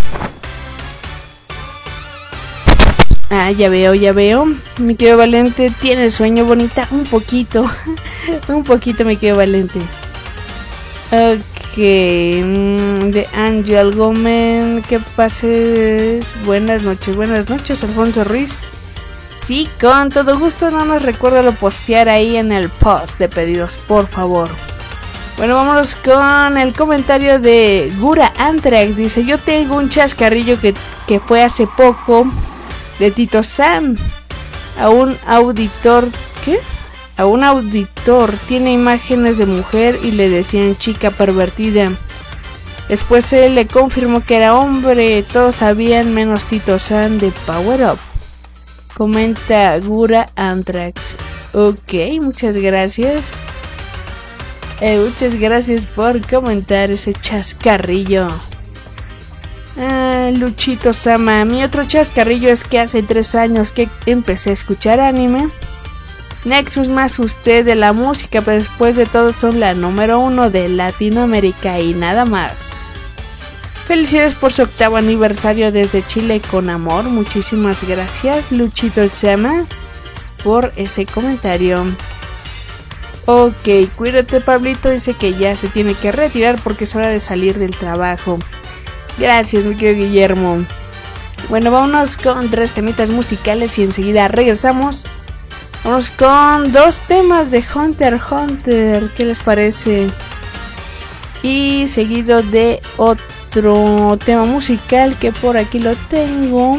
Ah, ya veo, ya veo. Mi querido Valente tiene el sueño bonita. Un poquito. Un poquito, mi querido Valente. Ok. De Ángel Gómez. Que pase. Buenas noches, buenas noches, Alfonso Ruiz. Sí, con todo gusto, no nos recuerda lo postear ahí en el post de pedidos, por favor. Bueno, vámonos con el comentario de Gura Antrax. Dice, yo tengo un chascarrillo que, que fue hace poco de Tito San. A un auditor, ¿qué? A un auditor tiene imágenes de mujer y le decían chica pervertida. Después él le confirmó que era hombre, todos sabían menos Tito-san de Power Up. Comenta Gura Anthrax. Ok, muchas gracias. Eh, muchas gracias por comentar ese chascarrillo. Ah, Luchito Sama. Mi otro chascarrillo es que hace tres años que empecé a escuchar anime. Nexus me asusté de la música, pero después de todo son la número uno de Latinoamérica y nada más. Felicidades por su octavo aniversario desde Chile con amor. Muchísimas gracias, Luchito Sama, por ese comentario. Ok, cuídate, Pablito. Dice que ya se tiene que retirar porque es hora de salir del trabajo. Gracias, mi querido Guillermo. Bueno, vámonos con tres temitas musicales y enseguida regresamos. Vamos con dos temas de Hunter x Hunter. ¿Qué les parece? Y seguido de otro tema musical que por aquí lo tengo.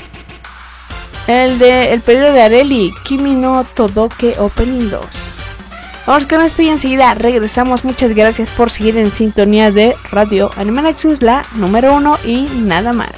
El de El periodo de Areli, Kimi no Todoke Opening dos. Vamos con esto y enseguida regresamos. Muchas gracias por seguir en sintonía de Radio Anime Nexus, la número uno y nada más.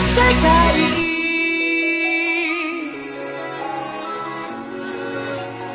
「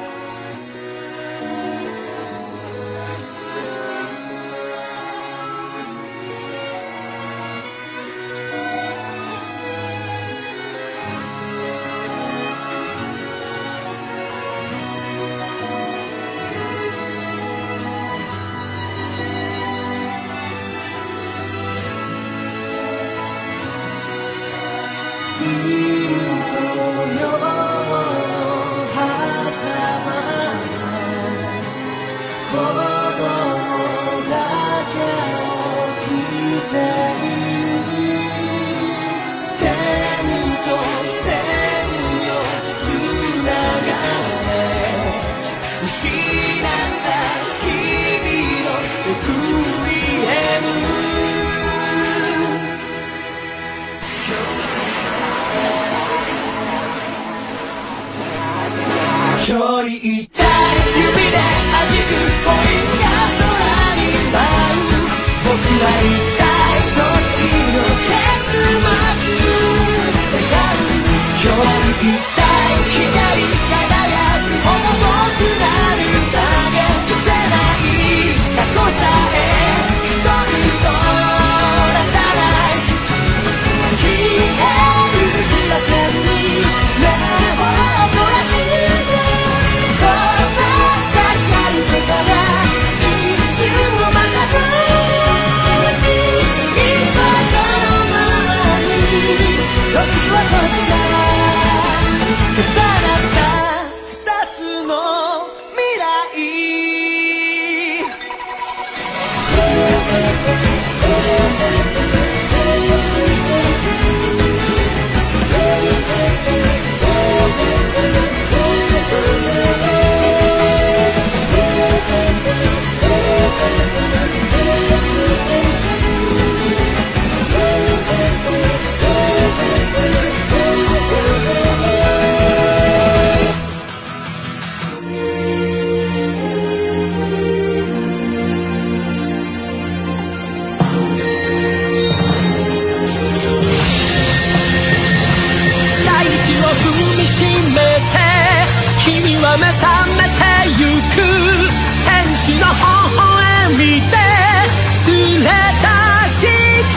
距離一体指で弾く恋が空に舞う僕は一体どっちの結末願う距離一体光り輝くほど遠くなるだけ消せない過去さえ一人そらさない消える気がせずに目を凝らして目覚めてゆく天使の微笑みで連れ出して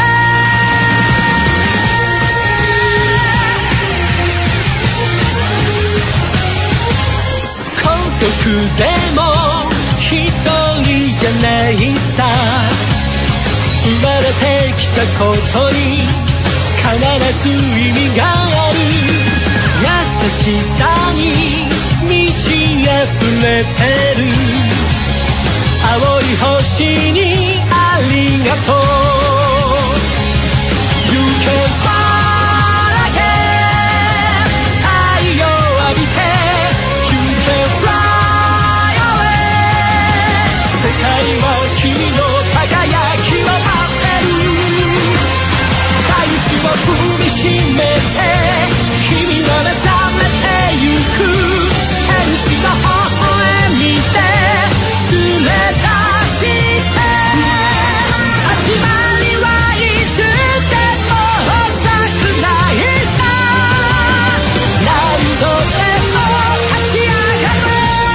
孤独でも一人じゃないさ生まれてきたことに必ず意味がある優しさに満ち溢れてる青い星にありがとう You can fly again 太陽浴びて You can fly away 世界は君の輝きを待ってる大地を踏みしめて君は目覚めてゆく天使の微笑みで連れ出して始まりはいつでも遅くないさ何度でも立ち上がる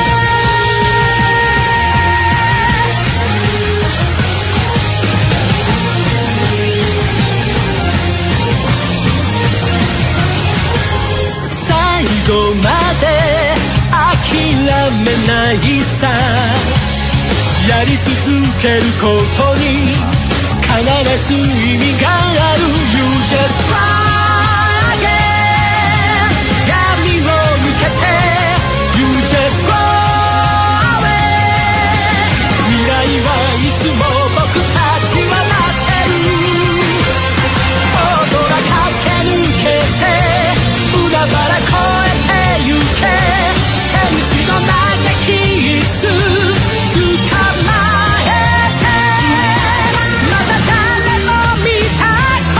最後まで諦めないさやり続けることに必ず意味がある You just try again 闇を抜けて You just go away 未来はいつも僕たちは待ってる大空駆け抜けて海原越えてゆけ天使の嘆きす捕まえてまだ誰も見たく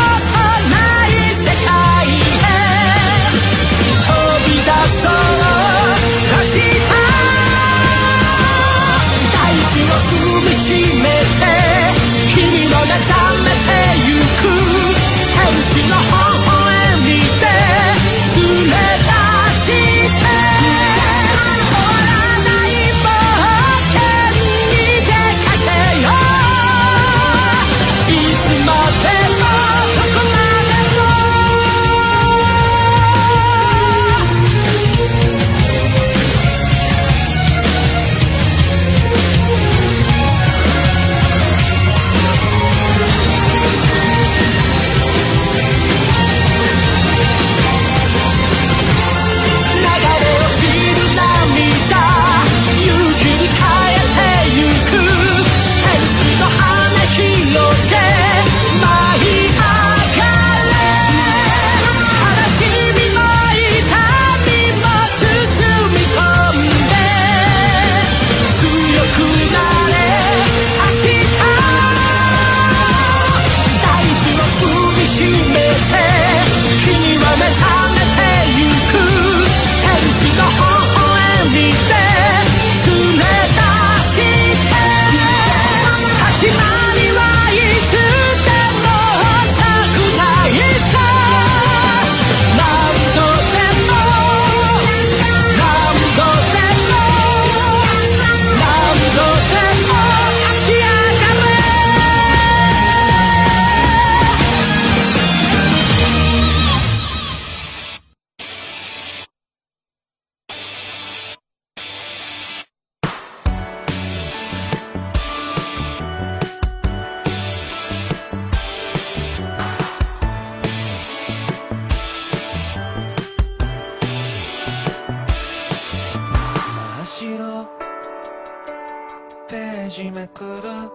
くる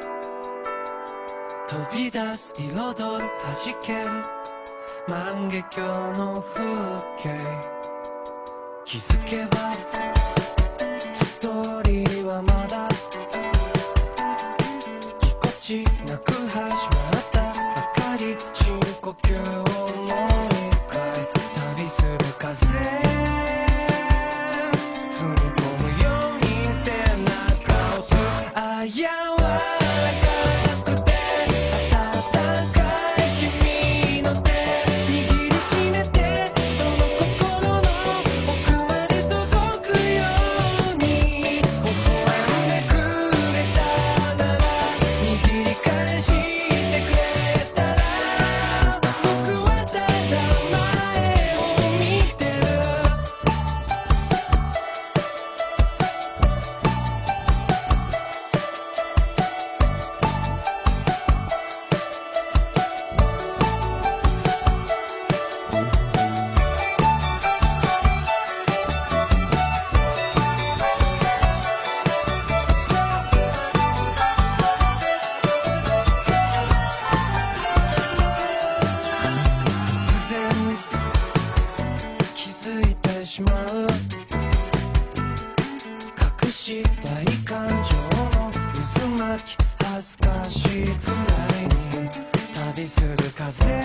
飛び出す彩る弾ける万華鏡の風景気づけばストーリーはまだぎこちなく始まったばかり深呼吸をもう一回旅する風包み込むように背中を押すあやわらかくて温かい君の手握りしめてその心の奥まで届くように微笑んでくれたなら握り返してくれたら僕はただ前を見てる突然気づいてしまう隠したい感情の渦巻き恥ずかしいくらいに旅する風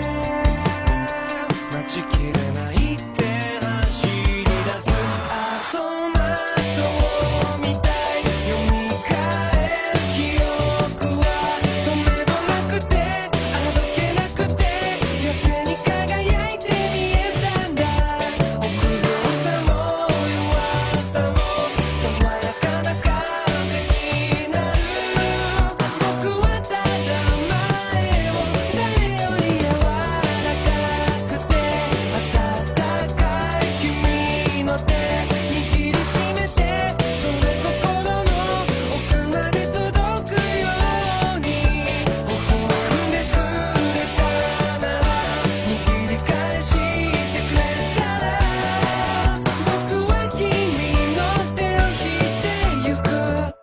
待ちきれないって走り出すあその後を見たい蘇る記憶は止めどなくてあどけなくてやけに輝いて見えたんだ臆病さも弱さも爽やかな風になる僕はただ前を誰より柔らかくて温かい君の手握りしめてその心の奥まで届くように微笑んでくれたなら握り返してくれたら僕は君の手を引いてゆく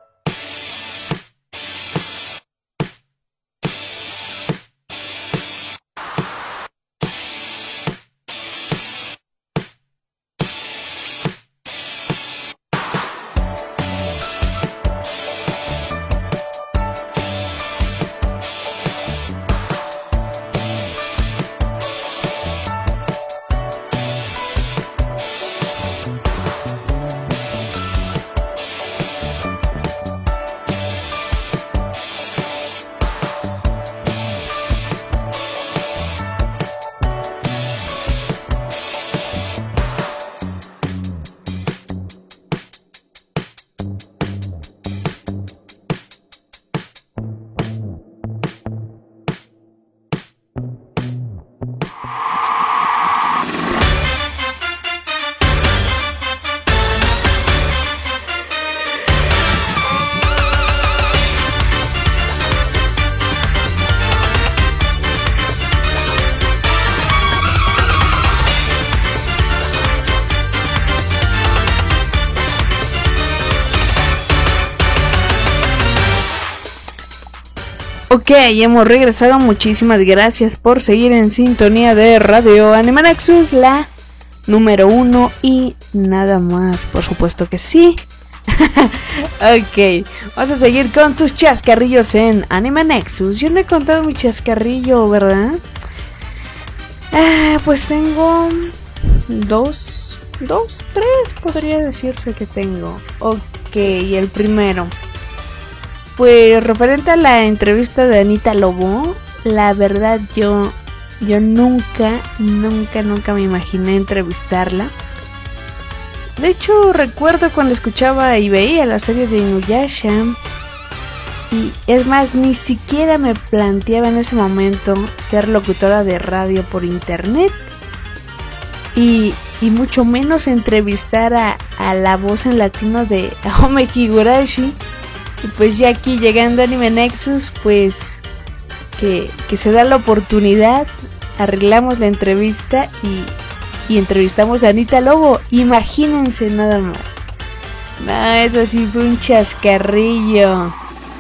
Ok, hemos regresado. Muchísimas gracias por seguir en sintonía de Radio Anime Nexus, la número uno y nada más. Por supuesto que sí. Ok, vamos a seguir con tus chascarrillos en Anime Nexus. Yo no he contado mi chascarrillo, ¿verdad? Ah, pues tengo dos, dos, tres podría decirse que tengo. Ok, y el primero, pues referente a la entrevista de Anita Lobo, la verdad yo, yo nunca, nunca, nunca me imaginé entrevistarla. De hecho, recuerdo cuando escuchaba y veía la serie de Inuyasha, y es más, ni siquiera me planteaba en ese momento ser locutora de radio por internet, y, y mucho menos entrevistar a, a la voz en latino de Ome Higurashi. Y pues ya aquí llegando a Anime Nexus, pues que, que se da la oportunidad, arreglamos la entrevista y, y entrevistamos a Anita Lobo. Imagínense nada más. No, eso sí fue un chascarrillo.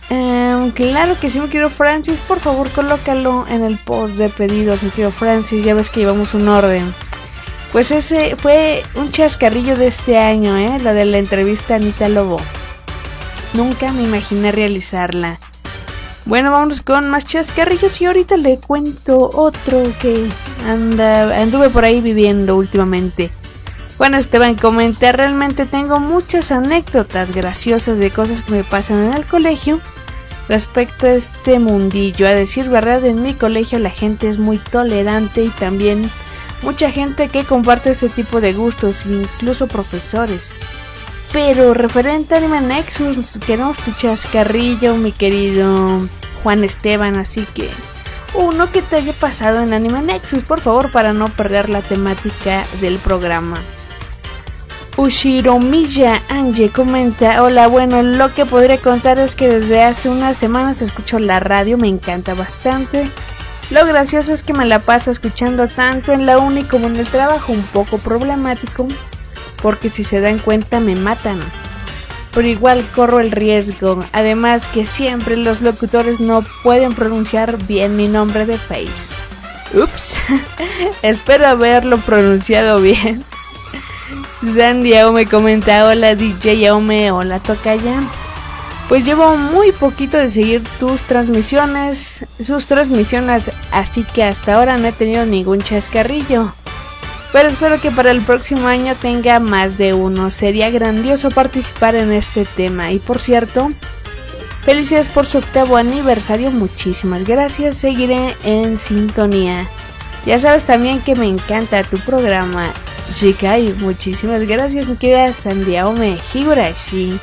Um, claro que sí, mi querido Francis. Por favor, colócalo en el post de pedidos, mi querido Francis. Ya ves que llevamos un orden. Pues ese fue un chascarrillo de este año, ¿eh? La de la entrevista a Anita Lobo. Nunca me imaginé realizarla. Bueno, vamos con más chascarrillos y ahorita le cuento otro que anda, anduve por ahí viviendo últimamente. Bueno, Esteban comenta, realmente tengo muchas anécdotas graciosas de cosas que me pasan en el colegio respecto a este mundillo. A decir verdad, en mi colegio la gente es muy tolerante y también mucha gente que comparte este tipo de gustos, incluso profesores. Pero referente a Anime Nexus, queremos tu chascarrillo, mi querido Juan Esteban, así que uno que te haya pasado en Anime Nexus, por favor, para no perder la temática del programa. Ushiromiya Ange comenta, hola, bueno, lo que podría contar es que desde hace unas semanas escucho la radio, me encanta bastante. Lo gracioso es que me la paso escuchando tanto en la uni como en el trabajo, un poco problemático, porque si se dan cuenta me matan. Pero igual corro el riesgo, además que siempre los locutores no pueden pronunciar bien mi nombre de Face. Ups, espero haberlo pronunciado bien. Sandy Aume comenta, hola D J Aume, hola Tocaya. Pues llevo muy poquito de seguir tus transmisiones, sus transmisiones, así que hasta ahora no he tenido ningún chascarrillo. Pero espero que para el próximo año tenga más de uno, sería grandioso participar en este tema. Y por cierto, felicidades por su octavo aniversario, muchísimas gracias, seguiré en sintonía. Ya sabes también que me encanta tu programa, Shikai, muchísimas gracias mi querida Sandiaome Higurashi.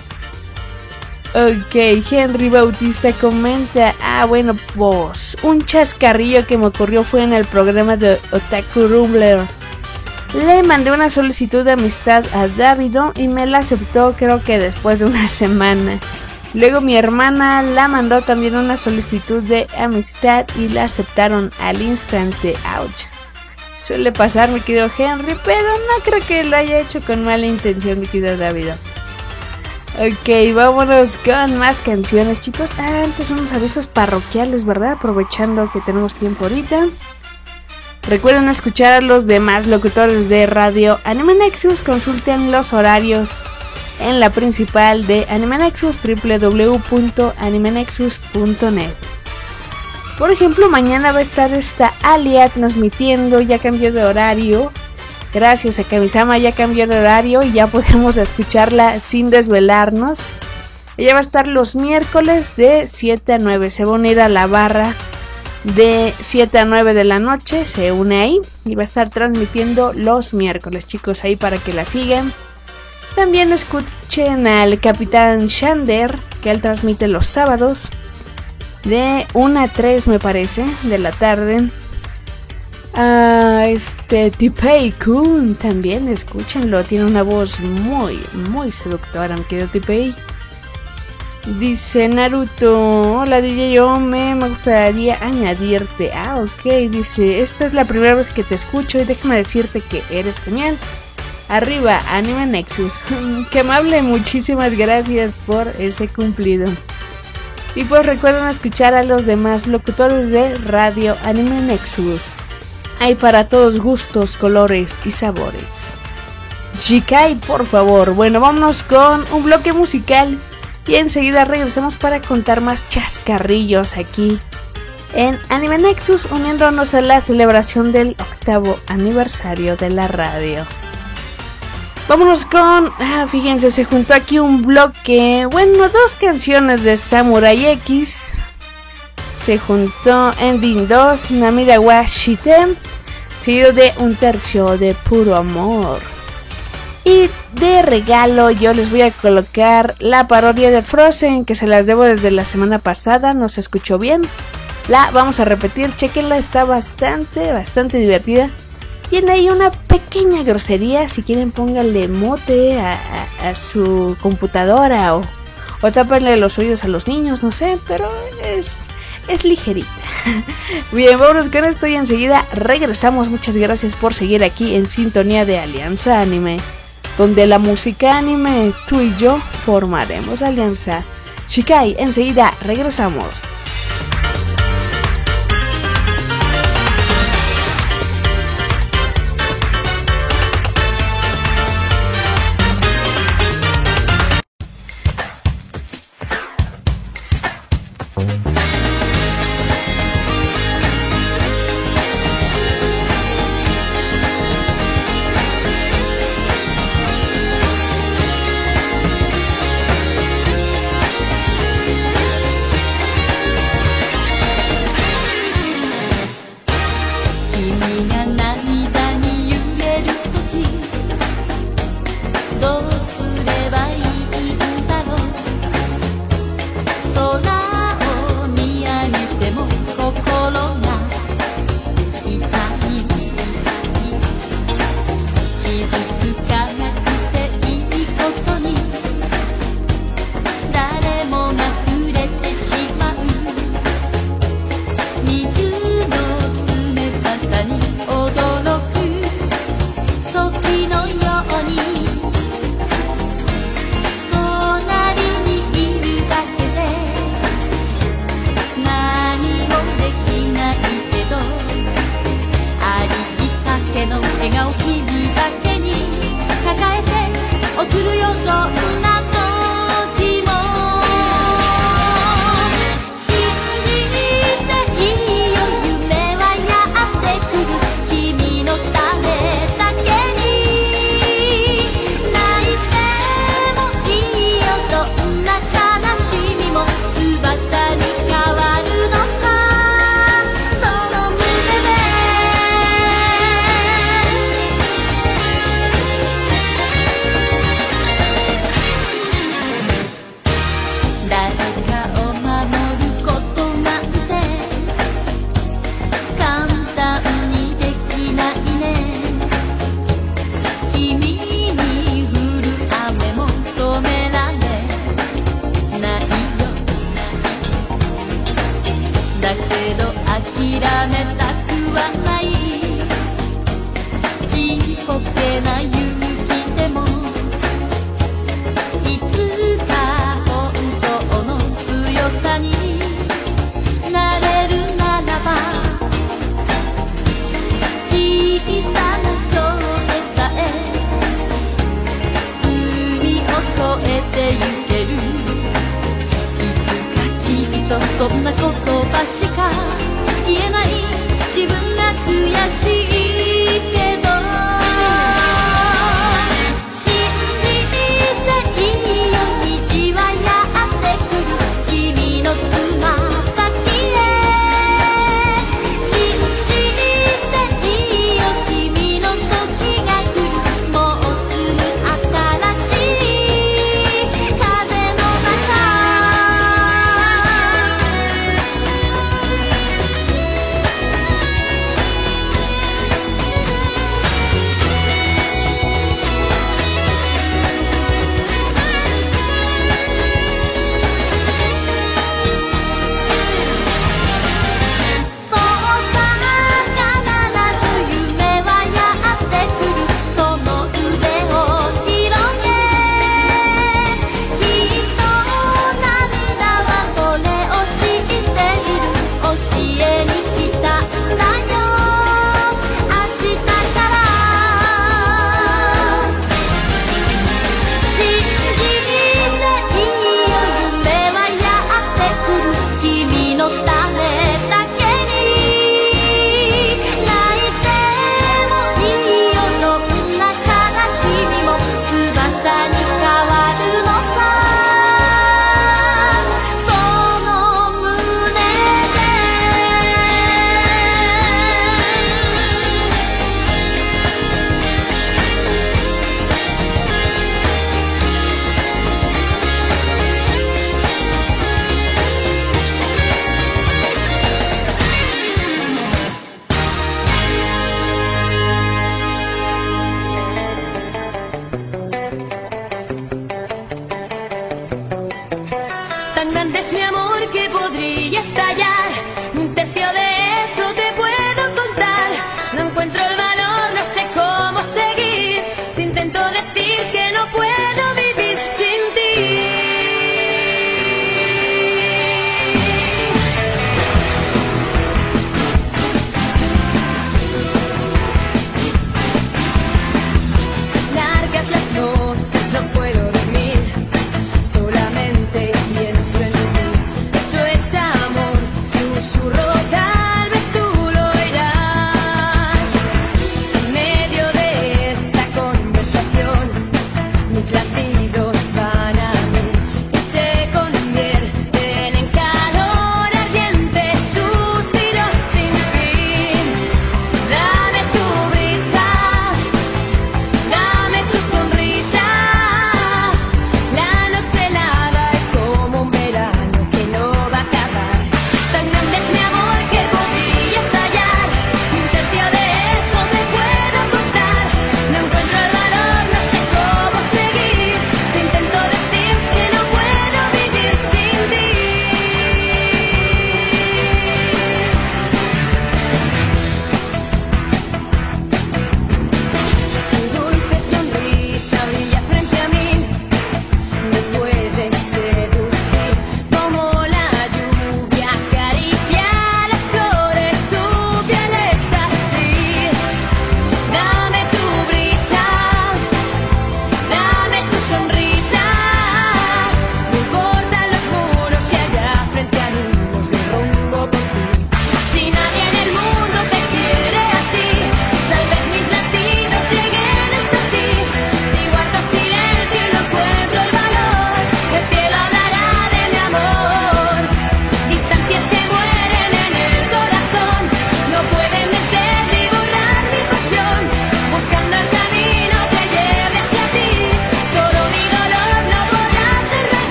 Ok, Henry Bautista comenta, ah bueno, pues un chascarrillo que me ocurrió fue en el programa de Otaku Rumbler. Le mandé una solicitud de amistad a Davido y me la aceptó creo que después de una semana. Luego mi hermana la mandó también una solicitud de amistad y la aceptaron al instante. Ouch. Suele pasar, mi querido Henry, pero no creo que lo haya hecho con mala intención, mi querido Davido. Ok, vámonos con más canciones, chicos. Ah, antes unos avisos parroquiales, ¿verdad? Aprovechando que tenemos tiempo ahorita. Recuerden escuchar a los demás locutores de Radio Anime Nexus. Consulten los horarios en la principal de Anime Nexus, doble u doble u doble u punto anime nexus punto net. Por ejemplo, mañana va a estar esta Alia transmitiendo, ya cambió de horario. Gracias a Kamisama ya cambió de horario y ya podemos escucharla sin desvelarnos. Ella va a estar los miércoles de siete a nueve. Se va a unir a la barra de siete a nueve de la noche. Se une ahí y va a estar transmitiendo los miércoles, chicos, ahí para que la sigan. También escuchen al Capitán Shander, que él transmite los sábados de una a tres, me parece, de la tarde. Ah, este Tipei-kun también, escúchenlo, tiene una voz muy, muy seductora, mi querido Tipei. Dice Naruto, hola D J Ome, me gustaría añadirte. Ah, ok, dice, esta es la primera vez que te escucho y déjame decirte que eres genial. Arriba, Anime Nexus. Qué amable, muchísimas gracias por ese cumplido. Y pues recuerden escuchar a los demás locutores de Radio Anime Nexus. Hay para todos gustos, colores y sabores. Shikai, por favor. Bueno, vámonos con un bloque musical y enseguida regresamos para contar más chascarrillos aquí en Anime Nexus, uniéndonos a la celebración del octavo aniversario de la radio. Vámonos con... Ah, fíjense, se juntó aquí un bloque... Bueno, dos canciones de Samurai X. Se juntó Ending dos, Namida wa Shiten, seguido de Un tercio de puro amor. Y de regalo yo les voy a colocar la parodia de Frozen, que se las debo desde la semana pasada, no se escuchó bien. La vamos a repetir, chequenla, está bastante, bastante divertida. Tiene ahí una pequeña grosería, si quieren pónganle mote a, a, a su computadora o, o tápenle los oídos a los niños, no sé, pero es, es ligerita. Bien, vámonos con esto y enseguida regresamos. Muchas gracias por seguir aquí en sintonía de Alianza Anime, donde la música anime, tú y yo formaremos alianza. Shikai, enseguida regresamos.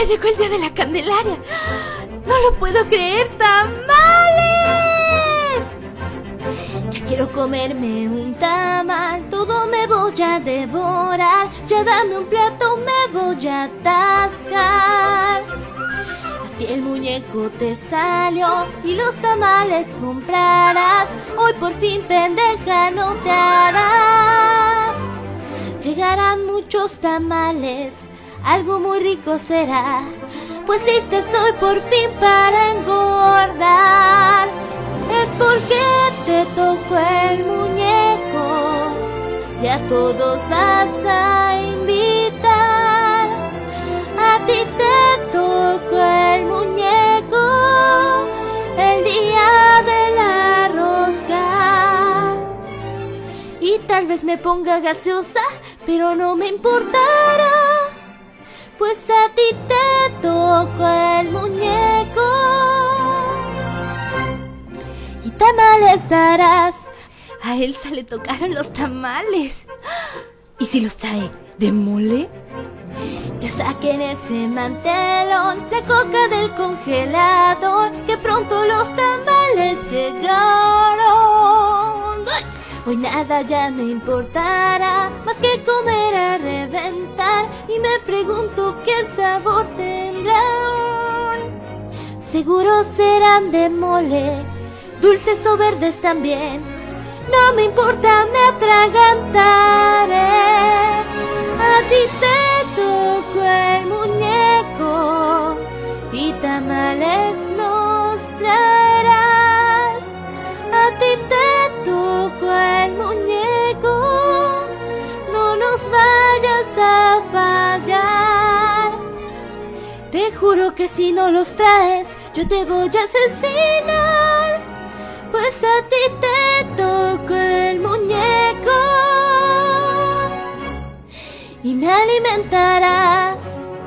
llegó el día de la Candelaria. ¡No lo puedo creer! ¡Tamales! Ya quiero comerme un tamal, todo me voy a devorar. Ya dame un plato, me voy a atascar. A ti el muñeco te salió y los tamales comprarás. Hoy por fin, pendeja, no te harás. Llegarán muchos tamales, algo muy rico será, pues lista estoy por fin para engordar. Es porque te tocó el muñeco y a todos vas a invitar. A ti te tocó el muñeco el día de la rosca. Y tal vez me ponga gaseosa, pero no me importará, pues a ti te tocó el muñeco. Y tamales darás. A Elsa le tocaron los tamales. ¿Y si los trae de mole? Ya saquen ese mantelón, la coca del congelador, que pronto los tamales llegaron. ¡Ay! Hoy nada ya me importará, más que comer a reventar. Y me pregunto qué sabor tendrán. Seguro serán de mole, dulces o verdes también. No me importa, me atragantaré. A ti te tocó el muñeco y tamales nos traerás. A ti te tocó el muñeco, no nos vayas a fallar. Te juro que si no los traes, yo te voy a asesinar, pues a ti te tocó el muñeco y me alimentarás.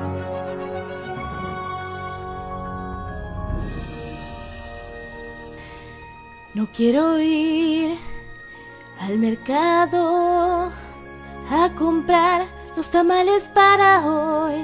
No quiero ir al mercado a comprar los tamales para hoy,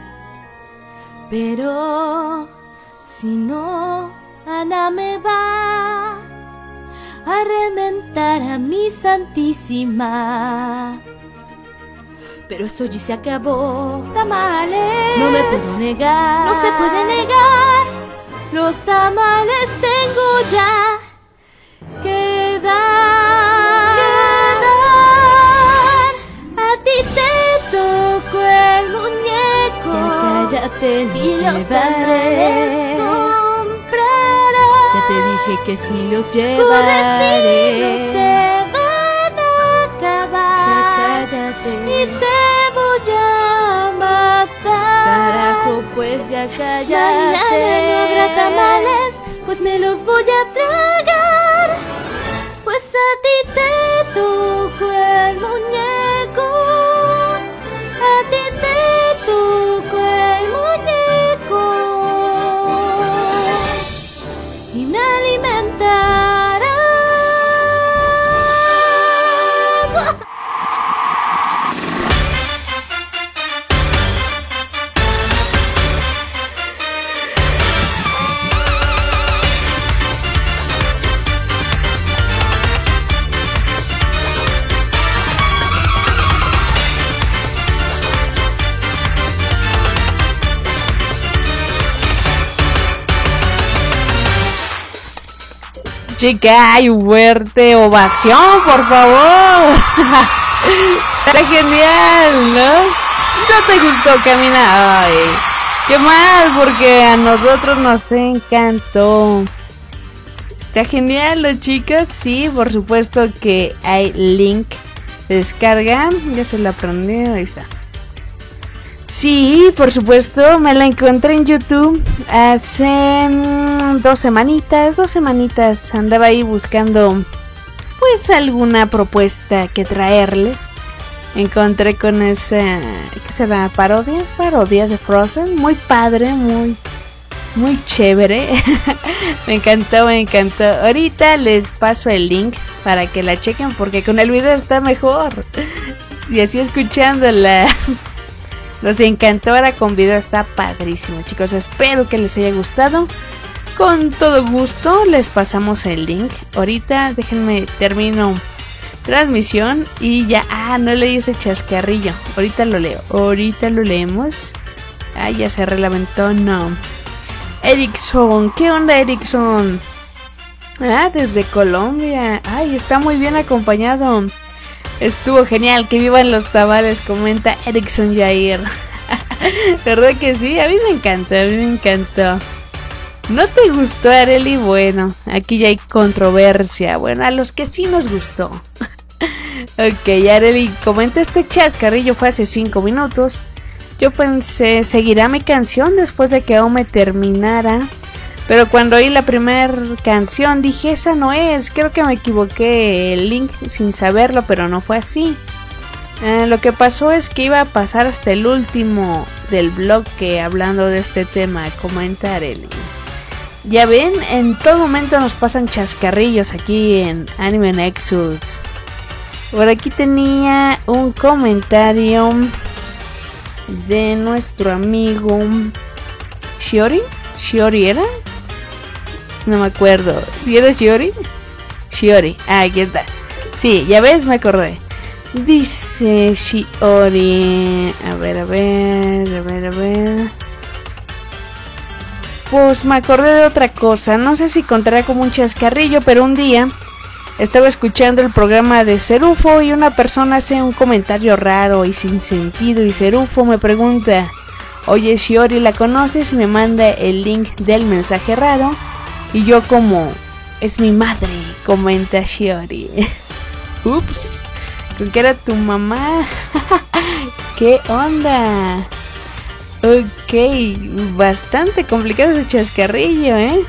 pero si no, Ana me va a reventar a mi santísima. Pero esto ya se acabó. Tamales, no me puedo negar, no se puede negar. Los tamales tengo ya que dar, que dar. A ti te tocó el muñeco, ya cállate, no y los tamales comprarás. Ya te dije que si los llevaré, no se van a acabar. Ya cállate y te voy a matar. Carajo, pues ya cállate. Mañana no habrá tamales, pues me los voy a tragar. Pues a ti te tocó el muñeco, a ti te tocó el muñeco y me alimentará. Chica, hay fuerte ovación, por favor. Está genial, ¿no? ¿No te gustó caminar? Ay, qué mal, porque a nosotros nos encantó. Está genial, ¿no, chicas? Sí, por supuesto que hay link de descarga. Ya se lo aprendí, ahí está. Sí, por supuesto, me la encontré en YouTube hace mmm, dos semanitas, dos semanitas andaba ahí buscando pues alguna propuesta que traerles. Encontré con esa, ¿qué se llama? Parodia, parodia de Frozen, muy padre, muy, muy chévere. Me encantó, me encantó. Ahorita les paso el link para que la chequen porque con el video está mejor. Y así escuchándola. Nos encantó, ahora con video está padrísimo, chicos. Espero que les haya gustado. Con todo gusto les pasamos el link. Ahorita déjenme termino transmisión y ya. Ah, no leí ese chascarrillo. Ahorita lo leo. Ahorita lo leemos. Ah, ya cerré la ventana. Erickson, ¿qué onda, Erickson? Ah, desde Colombia. Ay, está muy bien acompañado. Estuvo genial, que vivan los tamales, comenta Erickson Jair. ¿Verdad que sí? A mí me encantó, a mí me encantó. ¿No te gustó, Areli? Bueno, aquí ya hay controversia. Bueno, a los que sí nos gustó. Ok, Areli, comenta, este chascarrillo fue hace cinco minutos. Yo pensé, seguirá mi canción después de que aún me terminara. Pero cuando oí la primera canción dije, esa no es, creo que me equivoqué el link sin saberlo, pero no fue así. Eh, lo que pasó es que iba a pasar hasta el último del bloque hablando de este tema, comenta Areli. Ya ven, en todo momento nos pasan chascarrillos aquí en Anime Nexus. Por aquí tenía un comentario de nuestro amigo Shiori. ¿Shiori era? No me acuerdo. ¿Sí era Shiori? Shiori. Ah, aquí está. Sí, ya ves, me acordé. Dice Shiori. A ver, a ver, a ver, a ver. Pues me acordé de otra cosa. No sé si contará como un chascarrillo, pero un día estaba escuchando el programa de Serufo y una persona hace un comentario raro y sin sentido. Y Serufo me pregunta: oye, Shiori, ¿la conoces? Y me manda el link del mensaje raro. Y yo como, es mi madre, comenta Shiori. Ups, ¿con qué era tu mamá? ¿Qué onda? Ok, bastante complicado ese chascarrillo, ¿eh?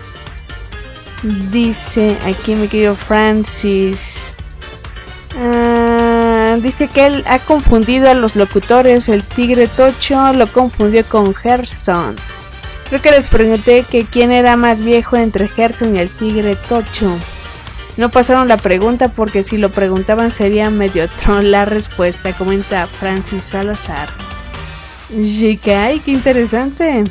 Dice aquí mi querido Francis. Uh, dice que él ha confundido a los locutores. El tigre tocho lo confundió con Hearthstone. Creo que les pregunté que quién era más viejo entre Hearthstone y el tigre tocho. No pasaron la pregunta porque si lo preguntaban sería medio troll la respuesta, comenta Francis Salazar. Jikai, qué interesante.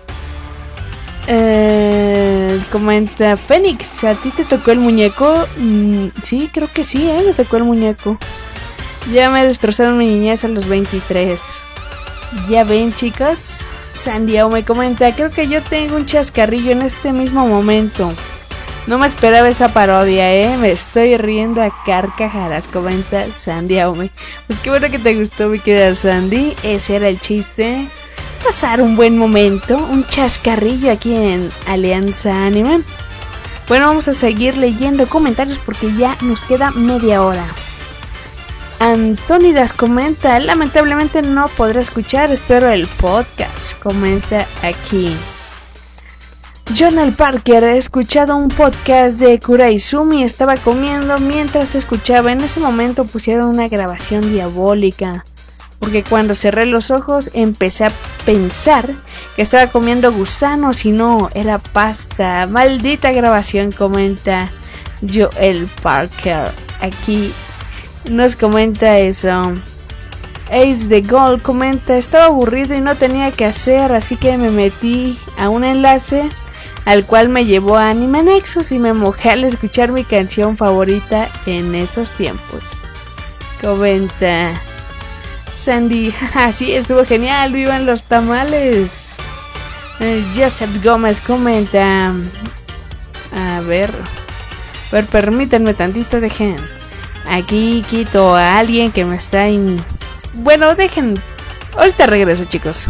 Eh, comenta Fénix, ¿a ti te tocó el muñeco? Mm, sí, creo que sí, eh, me tocó el muñeco. Ya me destrozaron mi niñez a los veintitrés. Ya ven, chicos. Sandiao me comenta, creo que yo tengo un chascarrillo en este mismo momento. No me esperaba esa parodia, eh. Me estoy riendo a carcajadas, comenta Sandiao. Pues qué bueno que te gustó, mi querida Sandy. Ese era el chiste. Pasar un buen momento, un chascarrillo aquí en Alianza Anime. Bueno, vamos a seguir leyendo comentarios porque ya nos queda media hora. Antónidas comenta, lamentablemente no podré escuchar, espero el podcast, comenta aquí. Jonal Parker, he escuchado un podcast de Kuraizumi, estaba comiendo mientras escuchaba, en ese momento pusieron una grabación diabólica, porque cuando cerré los ojos empecé a pensar que estaba comiendo gusanos y no, era pasta, maldita grabación, comenta Joel Parker, aquí nos comenta eso. Ace the Gold comenta, estaba aburrido y no tenía que hacer, así que me metí a un enlace al cual me llevó a Anime Nexus y me mojé al escuchar mi canción favorita en esos tiempos. Comenta Sandy, así estuvo genial, vivan los tamales. eh, Joseph Gómez comenta, a ver, a ver, permítanme tantito, dejen. Aquí quito a alguien que me está in... Bueno, dejen. Ahorita regreso, chicos.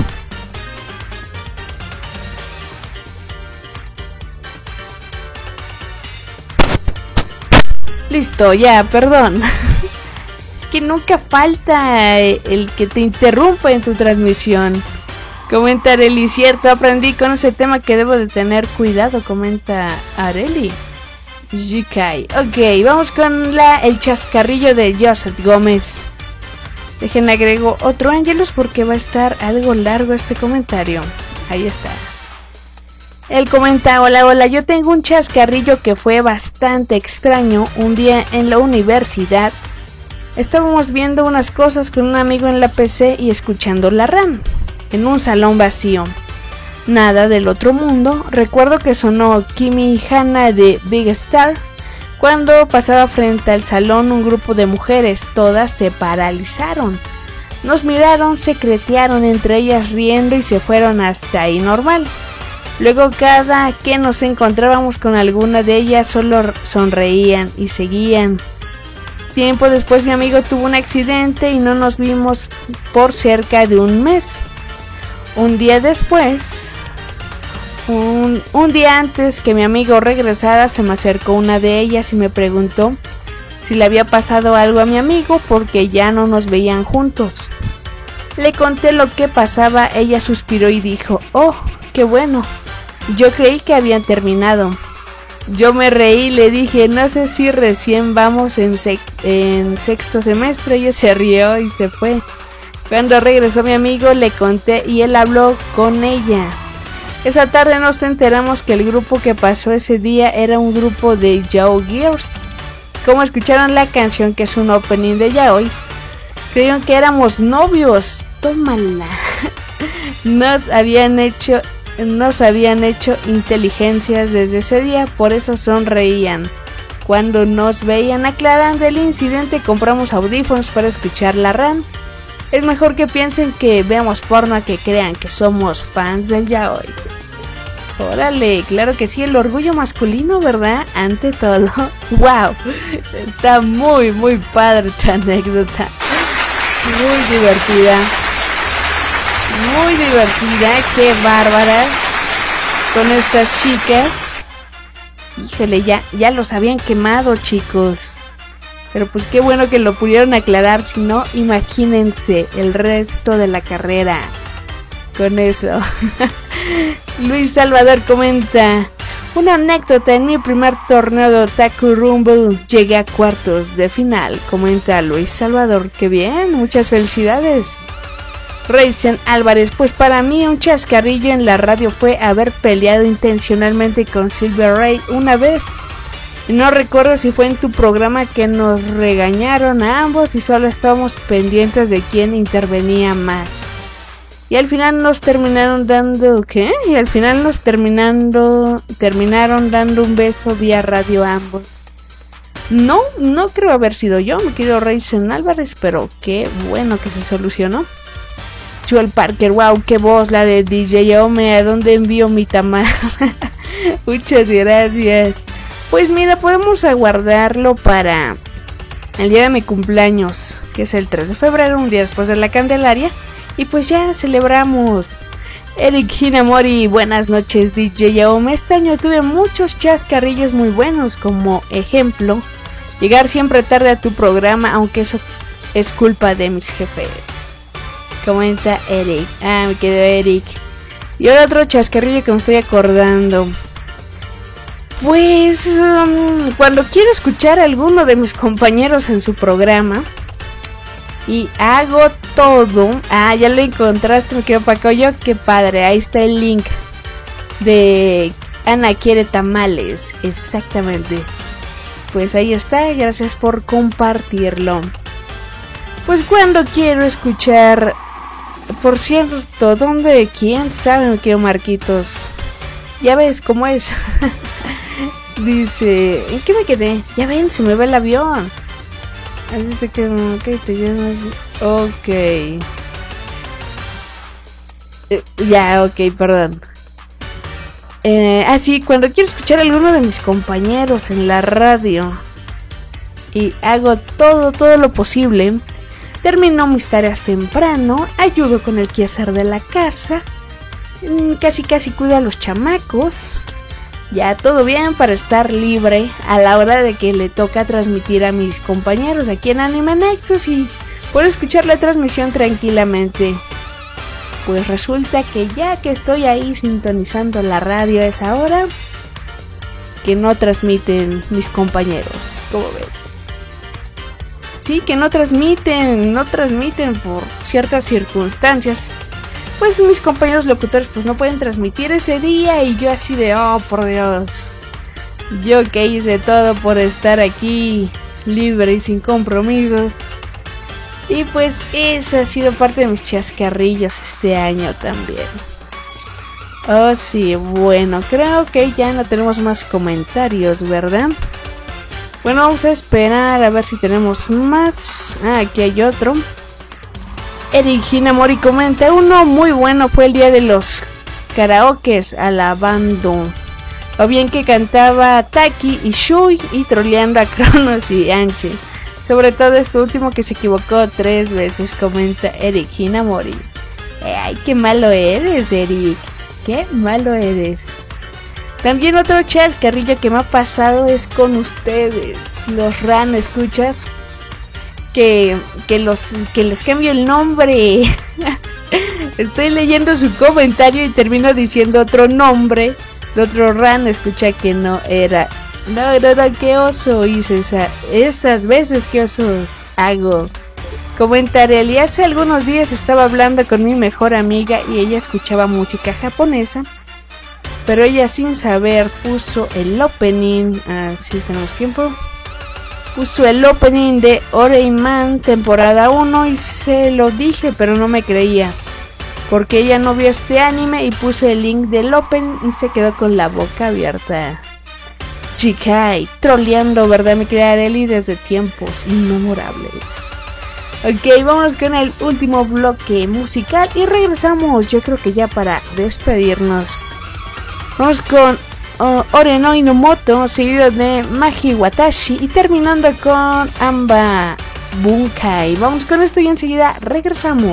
Listo, ya, perdón. Es que nunca falta el que te interrumpa en tu transmisión. Comenta Areli, cierto, aprendí con ese tema que debo de tener cuidado, comenta Areli. Jikai. Ok, vamos con la el chascarrillo de Joseph Gómez. Dejen agrego otro Ángelus porque va a estar algo largo este comentario. Ahí está. Él comenta, hola, hola, yo tengo un chascarrillo que fue bastante extraño. Un día en la universidad Estábamos viendo unas cosas con un amigo en la P C y escuchando la RAM, en un salón vacío. Nada del otro mundo. Recuerdo que sonó Kimi Hana de Big Star. Cuando pasaba frente al salón un grupo de mujeres, todas se paralizaron. Nos miraron, secretearon entre ellas riendo y se fueron hasta ahí normal. Luego cada que nos encontrábamos con alguna de ellas solo sonreían y seguían. Tiempo después mi amigo tuvo un accidente y no nos vimos por cerca de un mes. Un día después, un, un día antes que mi amigo regresara, se me acercó una de ellas y me preguntó si le había pasado algo a mi amigo porque ya no nos veían juntos. Le conté lo que pasaba, ella suspiró y dijo, oh, qué bueno, yo creí que habían terminado. Yo me reí y le dije, no sé si recién vamos en, sec- en sexto semestre. Ella se rió y se fue. Cuando regresó mi amigo le conté y él habló con ella. Esa tarde nos enteramos que el grupo que pasó ese día era un grupo de Yaoi Girls. Como escucharon la canción que es un opening de Yaoi, creyeron que éramos novios. Tómala. Nos habían hecho, nos habían hecho inteligencias desde ese día, por eso sonreían. Cuando nos veían aclarando el incidente, compramos audífonos para escuchar la RAM. Es mejor que piensen que veamos porno a que crean que somos fans del yaoi. Órale, claro que sí, el orgullo masculino, ¿verdad? Ante todo. ¡Wow! Está muy, muy padre esta anécdota. Muy divertida. Muy divertida, qué bárbaras. Con estas chicas. Híjole, ya, ya los habían quemado, chicos. Pero pues qué bueno que lo pudieron aclarar, si no, imagínense el resto de la carrera con eso. Luis Salvador comenta, una anécdota, en mi primer torneo de Otaku Rumble llegué a cuartos de final, comenta Luis Salvador, qué bien, muchas felicidades. Reisen Álvarez, pues para mí un chascarrillo en la radio fue haber peleado intencionalmente con Silver Ray una vez. No recuerdo si fue en tu programa que nos regañaron a ambos y solo estábamos pendientes de quién intervenía más. Y al final nos terminaron dando... ¿Qué? Y al final nos terminando, terminaron dando un beso vía radio a ambos. No, no creo haber sido yo, mi querido Reisen Álvarez, pero qué bueno que se solucionó. Joel Parker, wow, qué voz la de D J Ome, ¿a dónde envío mi tamal? Muchas gracias. Pues mira, podemos aguardarlo para el día de mi cumpleaños, que es el tres de febrero, un día después de la Candelaria. Y pues ya celebramos. Eric Hinamori, buenas noches D J Yaome. Este año tuve muchos chascarrillos muy buenos, como ejemplo, llegar siempre tarde a tu programa, aunque eso es culpa de mis jefes. Comenta Eric. Ah, me quedó Eric. Y ahora otro chascarrillo que me estoy acordando. Pues um, cuando quiero escuchar a alguno de mis compañeros en su programa y hago todo. Ah, ya lo encontraste, me quedo Paco. Yo, qué padre, ahí está el link de Ana quiere tamales. Exactamente. Pues ahí está, gracias por compartirlo. Pues cuando quiero escuchar, por cierto, ¿dónde? ¿Quién sabe? Me quiero Marquitos. Ya ves cómo es. Dice, ¿en qué me quedé? Ya ven, se me va el avión. Así te quedo, ok, te llamas. Ok. Eh, ya, ok, perdón. Eh, ah, sí, cuando quiero escuchar a alguno de mis compañeros en la radio y hago todo, todo lo posible, termino mis tareas temprano, ayudo con el quehacer de la casa, casi casi cuido a los chamacos. Ya todo bien para estar libre a la hora de que le toca transmitir a mis compañeros aquí en Anime Nexus y puedo escuchar la transmisión tranquilamente. Pues resulta que ya que estoy ahí sintonizando la radio a esa hora, que no transmiten mis compañeros, ¿cómo ven? Sí, que no transmiten, no transmiten por ciertas circunstancias. Pues mis compañeros locutores pues no pueden transmitir ese día y yo así de, oh por Dios, yo que hice todo por estar aquí libre y sin compromisos. Y pues esa ha sido parte de mis chascarrillos este año también. Oh sí, bueno, creo que ya no tenemos más comentarios, ¿verdad? Bueno, vamos a esperar a ver si tenemos más. Ah, aquí hay otro. Eric Hinamori comenta: uno muy bueno fue el día de los karaokes alabando o bien que cantaba Taki y Shui y troleando a Cronos y Anche. Sobre todo este último que se equivocó tres veces, comenta Eric Hinamori. Eh, ay, qué malo eres, Eric. Qué malo eres. También otro chascarrillo que me ha pasado es con ustedes, los Ran, ¿escuchas? Que, que, los, que les cambio el nombre. Estoy leyendo su comentario y termino diciendo otro nombre de otro Ran, escucha que no era. No, no, no, qué oso hice esa, esas veces, qué osos hago. Comentaré, y hace algunos días estaba hablando con mi mejor amiga y ella escuchaba música japonesa, pero ella sin saber puso el opening, ah, sí tenemos tiempo, puso el opening de Oreiman temporada uno y se lo dije, pero no me creía, porque ella no vio este anime y puso el link del opening y se quedó con la boca abierta. Chikai, troleando, ¿verdad, mi querida Arely? Desde tiempos inmemorables. Ok, vamos con el último bloque musical y regresamos, yo creo que ya para despedirnos. Vamos con uh, Ore no Inomoto, seguido de Magi Watashi y terminando con Amba Bunkai. Vamos con esto y enseguida regresamos.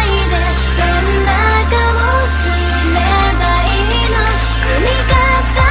Come on,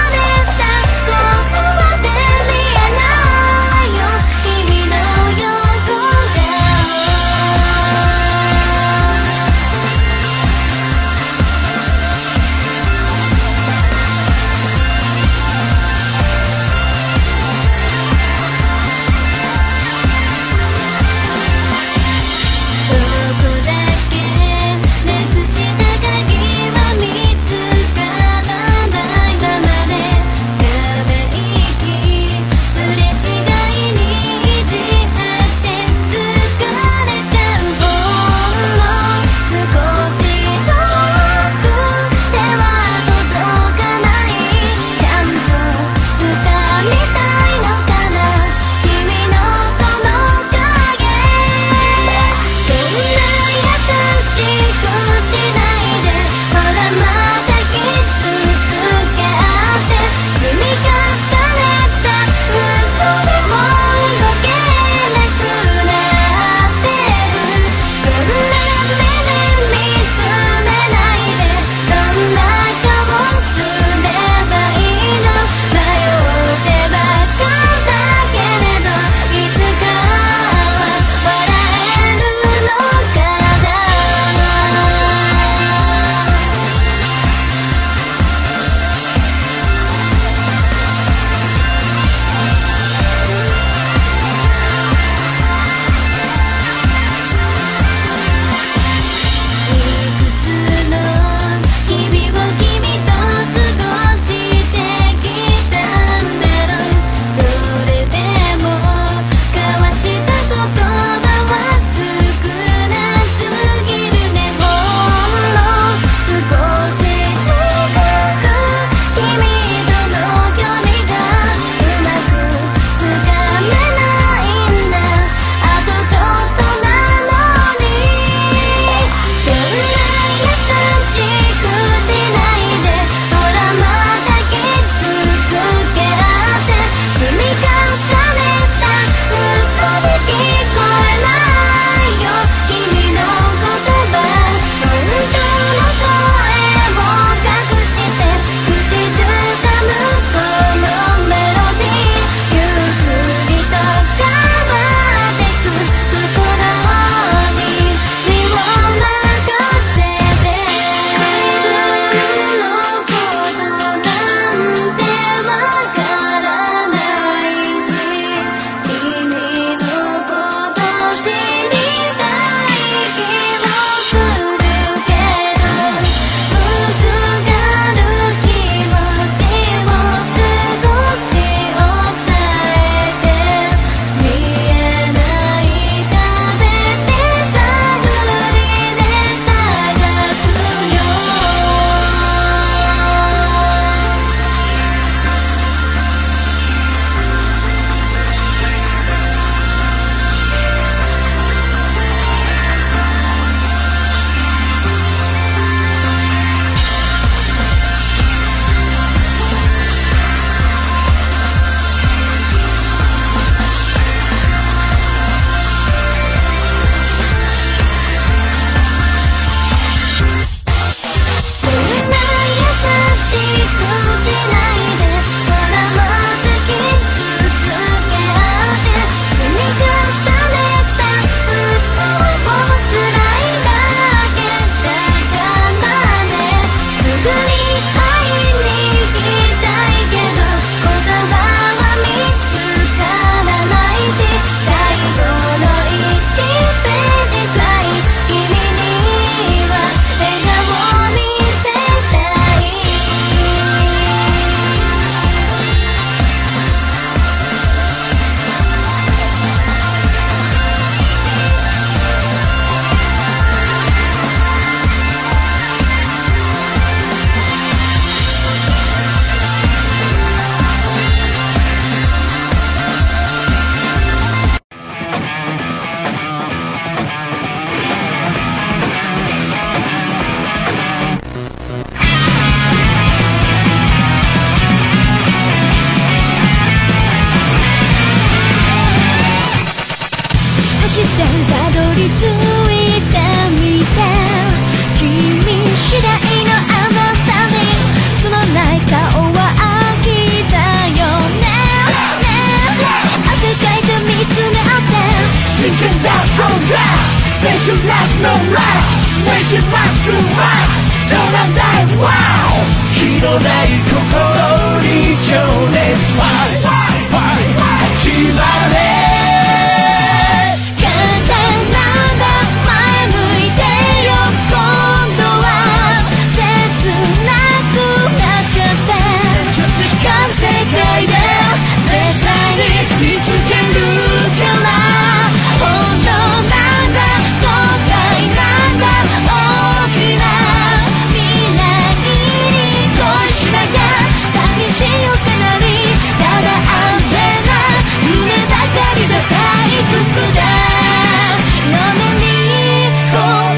no rest Nation must to rise Don't die, wow 火のない心に情熱は始まれ簡単なんだ前向いてよ今度は切なくなっちゃって完世界で絶対に見つけるから本当なんだ後悔なんだ大きな未来に恋しなきゃ寂しいよってなりただ安全な夢ばかりだ退屈だ夢に込め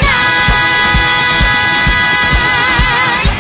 ない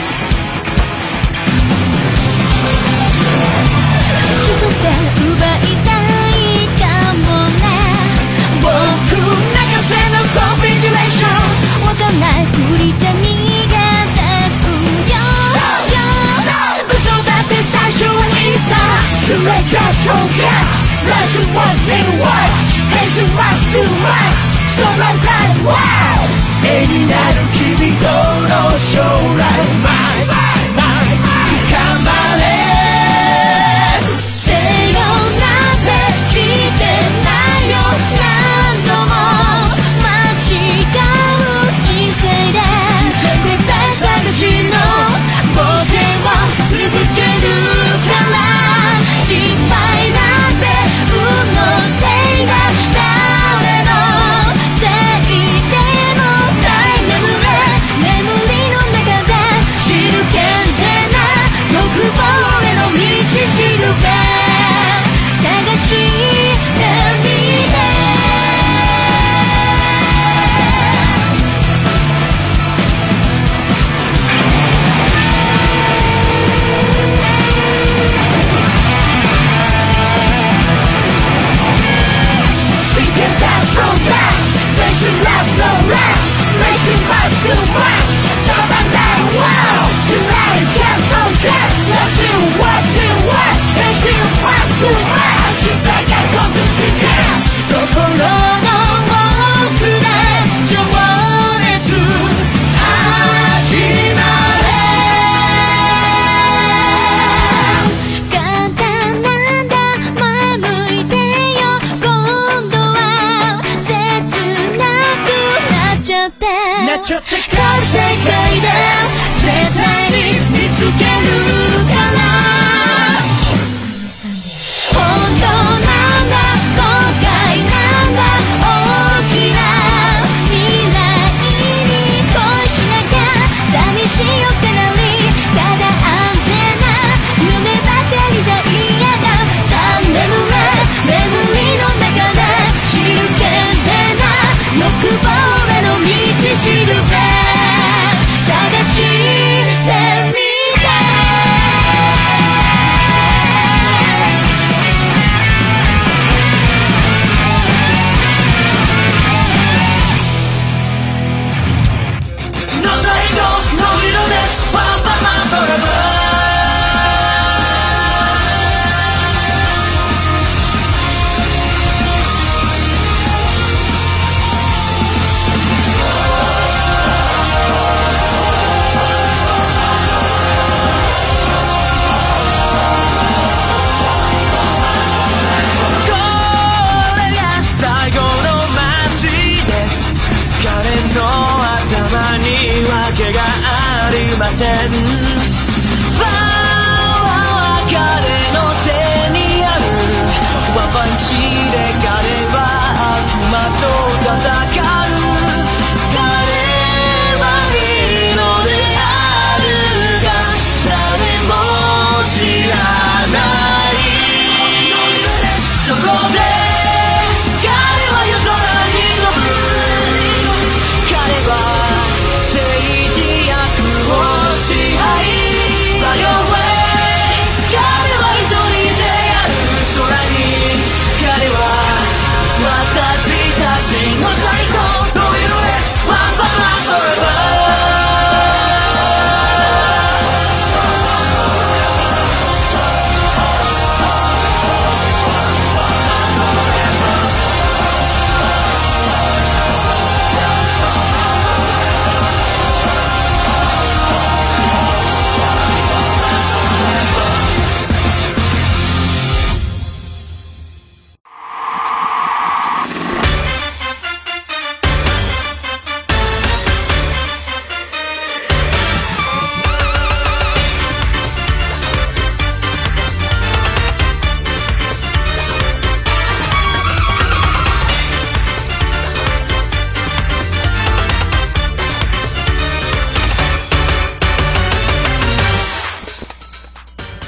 キスで奪いたいかもね僕泣かせのコンフィギュレーションわかんないふりじゃ逃げてくよ嘘だって最初はいいさ To make your soul catch Russian once in a while Patient must do much So long time wow 絵になる君との将来 My, my, my 捕まれ正論なんて聞いてないよ何度も間違う人生で絶対探しの冒険を続けるから失敗なんて運のせいだ誰のせいでもない眠れ眠りの中で知る健全な欲望への道しるべ探してみてNation lost no rest Nation lost too much Don't let that wow Tonight can't contest Nation what's in what Nation lost too much You think I come to see it 心の奥で情熱始まれ簡単なんだ前向いてよ今度は切なくなっちゃって完世界で絶対に見つけるから本当なんだ後悔なんだ大きな未来に恋しなきゃ寂しいよってなりただ安全な夢ばかりじゃ嫌ださあ眠れ眠りの中で知る健全な欲望への道しるべ探してみてNo psycho, no villainess, papa man foreverの頭にわけがありませんファンは彼の手にあるワンパンチで彼は悪魔と戦う彼はヒーローであるが誰も知らないそこで彼は夜空に飛ぶ彼は政治役を支配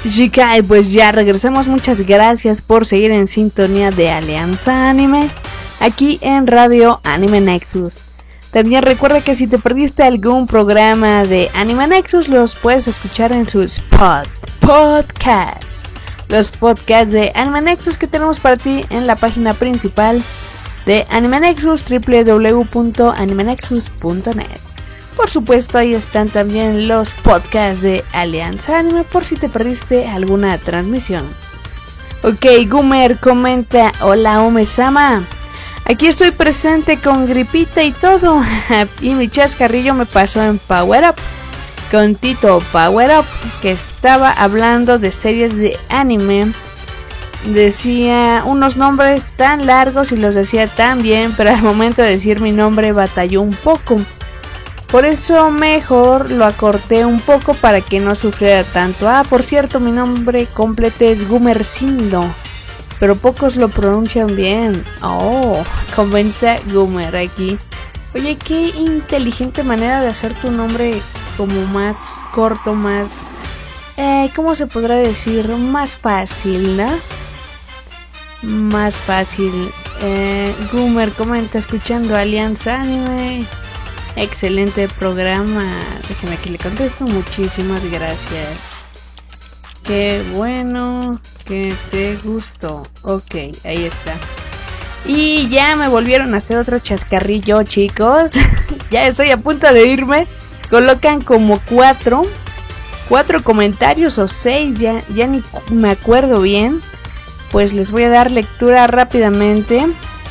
Shikai, pues ya regresamos. Muchas gracias por seguir en sintonía de Alianza Anime aquí en Radio Anime Nexus. También recuerda que si te perdiste algún programa de Anime Nexus, los puedes escuchar en sus pod, podcasts. Los podcasts de Anime Nexus que tenemos para ti en la página principal de Anime Nexus, doble u doble u doble u punto anime nexus punto net. Por supuesto, ahí están también los podcasts de Alianza Anime por si te perdiste alguna transmisión. Ok, Gumer comenta: hola Ome-sama, aquí estoy presente con gripita y todo. Y mi chascarrillo me pasó en Power Up con Tito Power Up, que estaba hablando de series de anime. Decía unos nombres tan largos y los decía tan bien, pero al momento de decir mi nombre batalló un poco. Por eso mejor lo acorté un poco para que no sufriera tanto. Ah, por cierto, mi nombre completo es Gumercindo, pero pocos lo pronuncian bien. Oh, comenta Gumer aquí. Oye, qué inteligente manera de hacer tu nombre como más corto, más... Eh, ¿cómo se podrá decir? Más fácil, ¿no? Más fácil. Eh, Gumer comenta: escuchando Alianza Anime. Excelente programa. Déjame que le contesto. Muchísimas gracias. Qué bueno que te gustó. Ok, ahí está. Y ya me volvieron a hacer otro chascarrillo, chicos. Ya estoy a punto de irme. Colocan como cuatro. Cuatro comentarios o seis. Ya, ya ni me acuerdo bien. Pues les voy a dar lectura rápidamente.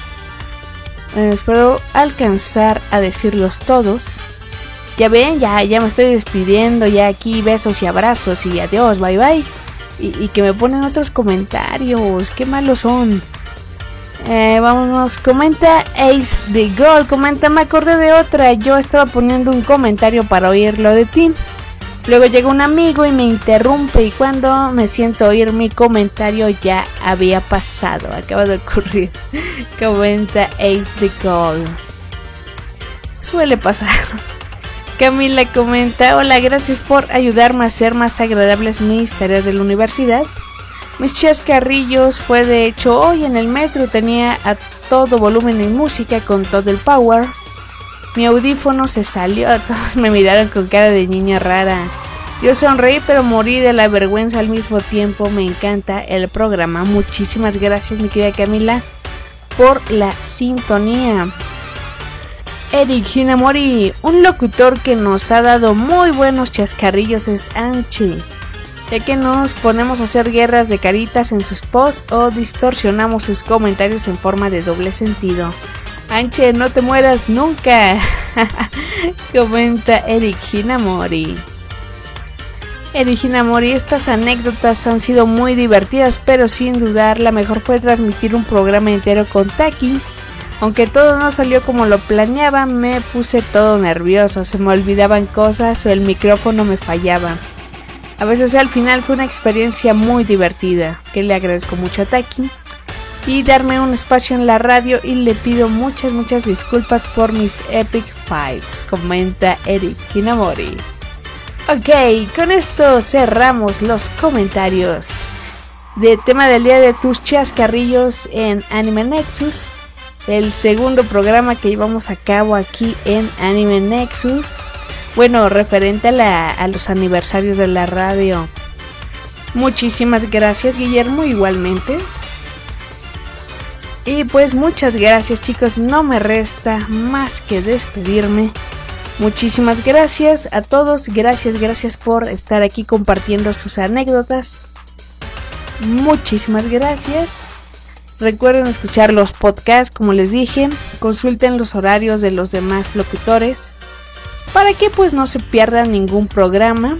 Eh, espero alcanzar a decirlos todos. Ya ven, ya, ya me estoy despidiendo. Ya aquí besos y abrazos y adiós, bye bye. Y, y que me ponen otros comentarios. Qué malos son. Eh, vámonos, comenta Ace the Gold. Comenta: me acordé de otra. Yo estaba poniendo un comentario para oírlo de ti. Luego llega un amigo y me interrumpe, y cuando me siento a oír mi comentario ya había pasado. Acaba de ocurrir. Comenta Ace the Gold. Suele pasar. Camila comenta: hola, gracias por ayudarme a hacer más agradables mis tareas de la universidad. Mis chascarrillos fue de hecho hoy en el metro. Tenía a todo volumen y música con todo el power. Mi audífono se salió, todos me miraron con cara de niña rara. Yo sonreí pero morí de la vergüenza al mismo tiempo. Me encanta el programa. Muchísimas gracias, mi querida Camila, por la sintonía. Eric Hinamori, un locutor que nos ha dado muy buenos chascarrillos es Anchi, ya que nos ponemos a hacer guerras de caritas en sus posts o distorsionamos sus comentarios en forma de doble sentido. Anche, no te mueras nunca. Comenta Eric Hinamori. Eric Hinamori: estas anécdotas han sido muy divertidas, pero sin dudar la mejor fue transmitir un programa entero con Taki. Aunque todo no salió como lo planeaba, me puse todo nervioso, se me olvidaban cosas o el micrófono me fallaba. A veces al final fue una experiencia muy divertida, que le agradezco mucho a Taki y darme un espacio en la radio, y le pido muchas muchas disculpas por mis epic fives. Comenta Eric Hinamori. Ok, con esto cerramos los comentarios de tema del día de tus chascarrillos en Anime Nexus, el segundo programa que llevamos a cabo aquí en Anime Nexus. Bueno, referente a, la, a los aniversarios de la radio. Muchísimas gracias, Guillermo, igualmente. Y pues muchas gracias, chicos, no me resta más que despedirme. Muchísimas gracias a todos, gracias, gracias por estar aquí compartiendo sus anécdotas. Muchísimas gracias. Recuerden escuchar los podcasts, como les dije, consulten los horarios de los demás locutores para que pues no se pierdan ningún programa.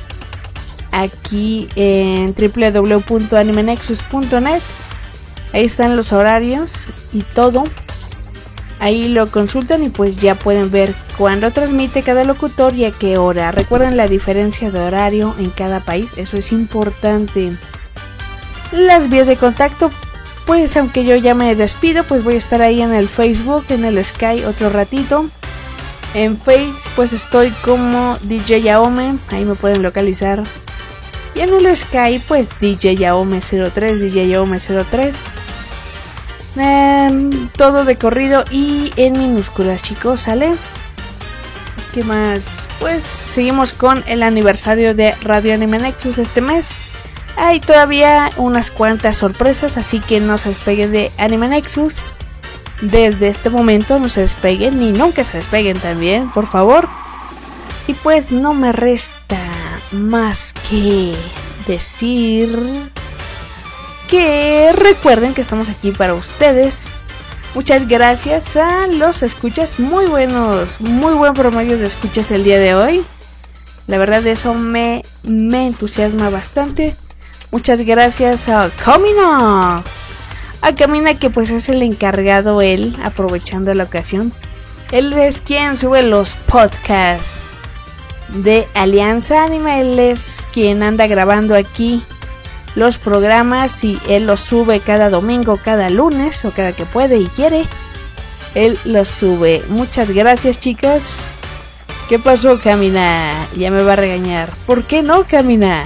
Aquí en doble u doble u doble u punto anime nexus punto net. Ahí están los horarios y todo. Ahí lo consultan y pues ya pueden ver cuándo transmite cada locutor y a qué hora. Recuerden la diferencia de horario en cada país, eso es importante. Las vías de contacto, pues aunque yo ya me despido, pues voy a estar ahí en el Facebook, en el Sky otro ratito. En Face pues estoy como D J Aome, ahí me pueden localizar. Y en el Skype, pues D J Yaome cero tres, D J Yaome cero tres. Eh, todo de corrido y en minúsculas, chicos, ¿sale? ¿Qué más? Pues seguimos con el aniversario de Radio Anime Nexus este mes. Hay todavía unas cuantas sorpresas, así que no se despeguen de Anime Nexus. Desde este momento no se despeguen, ni nunca se despeguen también, por favor. Y pues no me resta más que decir que recuerden que estamos aquí para ustedes. Muchas gracias a los escuchas, muy buenos, muy buen promedio de escuchas el día de hoy. La verdad eso me, me entusiasma bastante. Muchas gracias a Kamina. A Kamina, que pues es el encargado, él, aprovechando la ocasión. Él es quien sube los podcasts de Alianza Anime. Él es quien anda grabando aquí los programas y él los sube cada domingo, cada lunes o cada que puede y quiere. Él los sube. Muchas gracias, chicas. ¿Qué pasó, Kamina? Ya me va a regañar. ¿Por qué no, Kamina?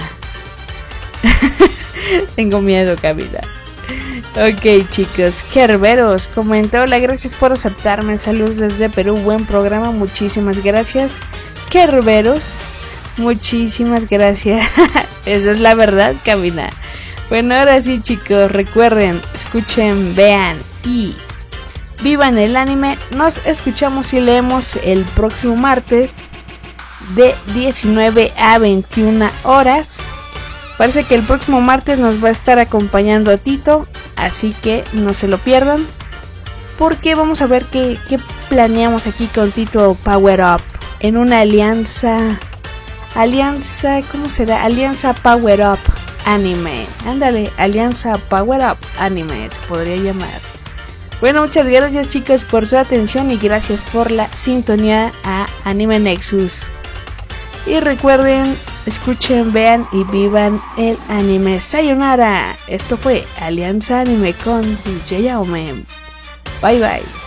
Tengo miedo, Kamina. Ok, chicos, Kerberos comenta: hola, gracias por aceptarme. Saludos desde Perú, buen programa, muchísimas gracias. Kerberos, muchísimas gracias. Esa es la verdad, Kamina. Bueno, ahora sí, chicos, recuerden, escuchen, vean y vivan el anime. Nos escuchamos y leemos el próximo martes de diecinueve a veintiuna horas. Parece que el próximo martes nos va a estar acompañando a Tito, así que no se lo pierdan, porque vamos a ver qué, qué planeamos aquí con Tito Power Up en una alianza, alianza, ¿cómo será? Alianza Power Up Anime, ándale, Alianza Power Up Anime se podría llamar. Bueno, muchas gracias, chicos, por su atención y gracias por la sintonía a Anime Nexus. Y recuerden, escuchen, vean y vivan el anime. Sayonara. Esto fue Alianza Anime con D J Yaome. Bye bye.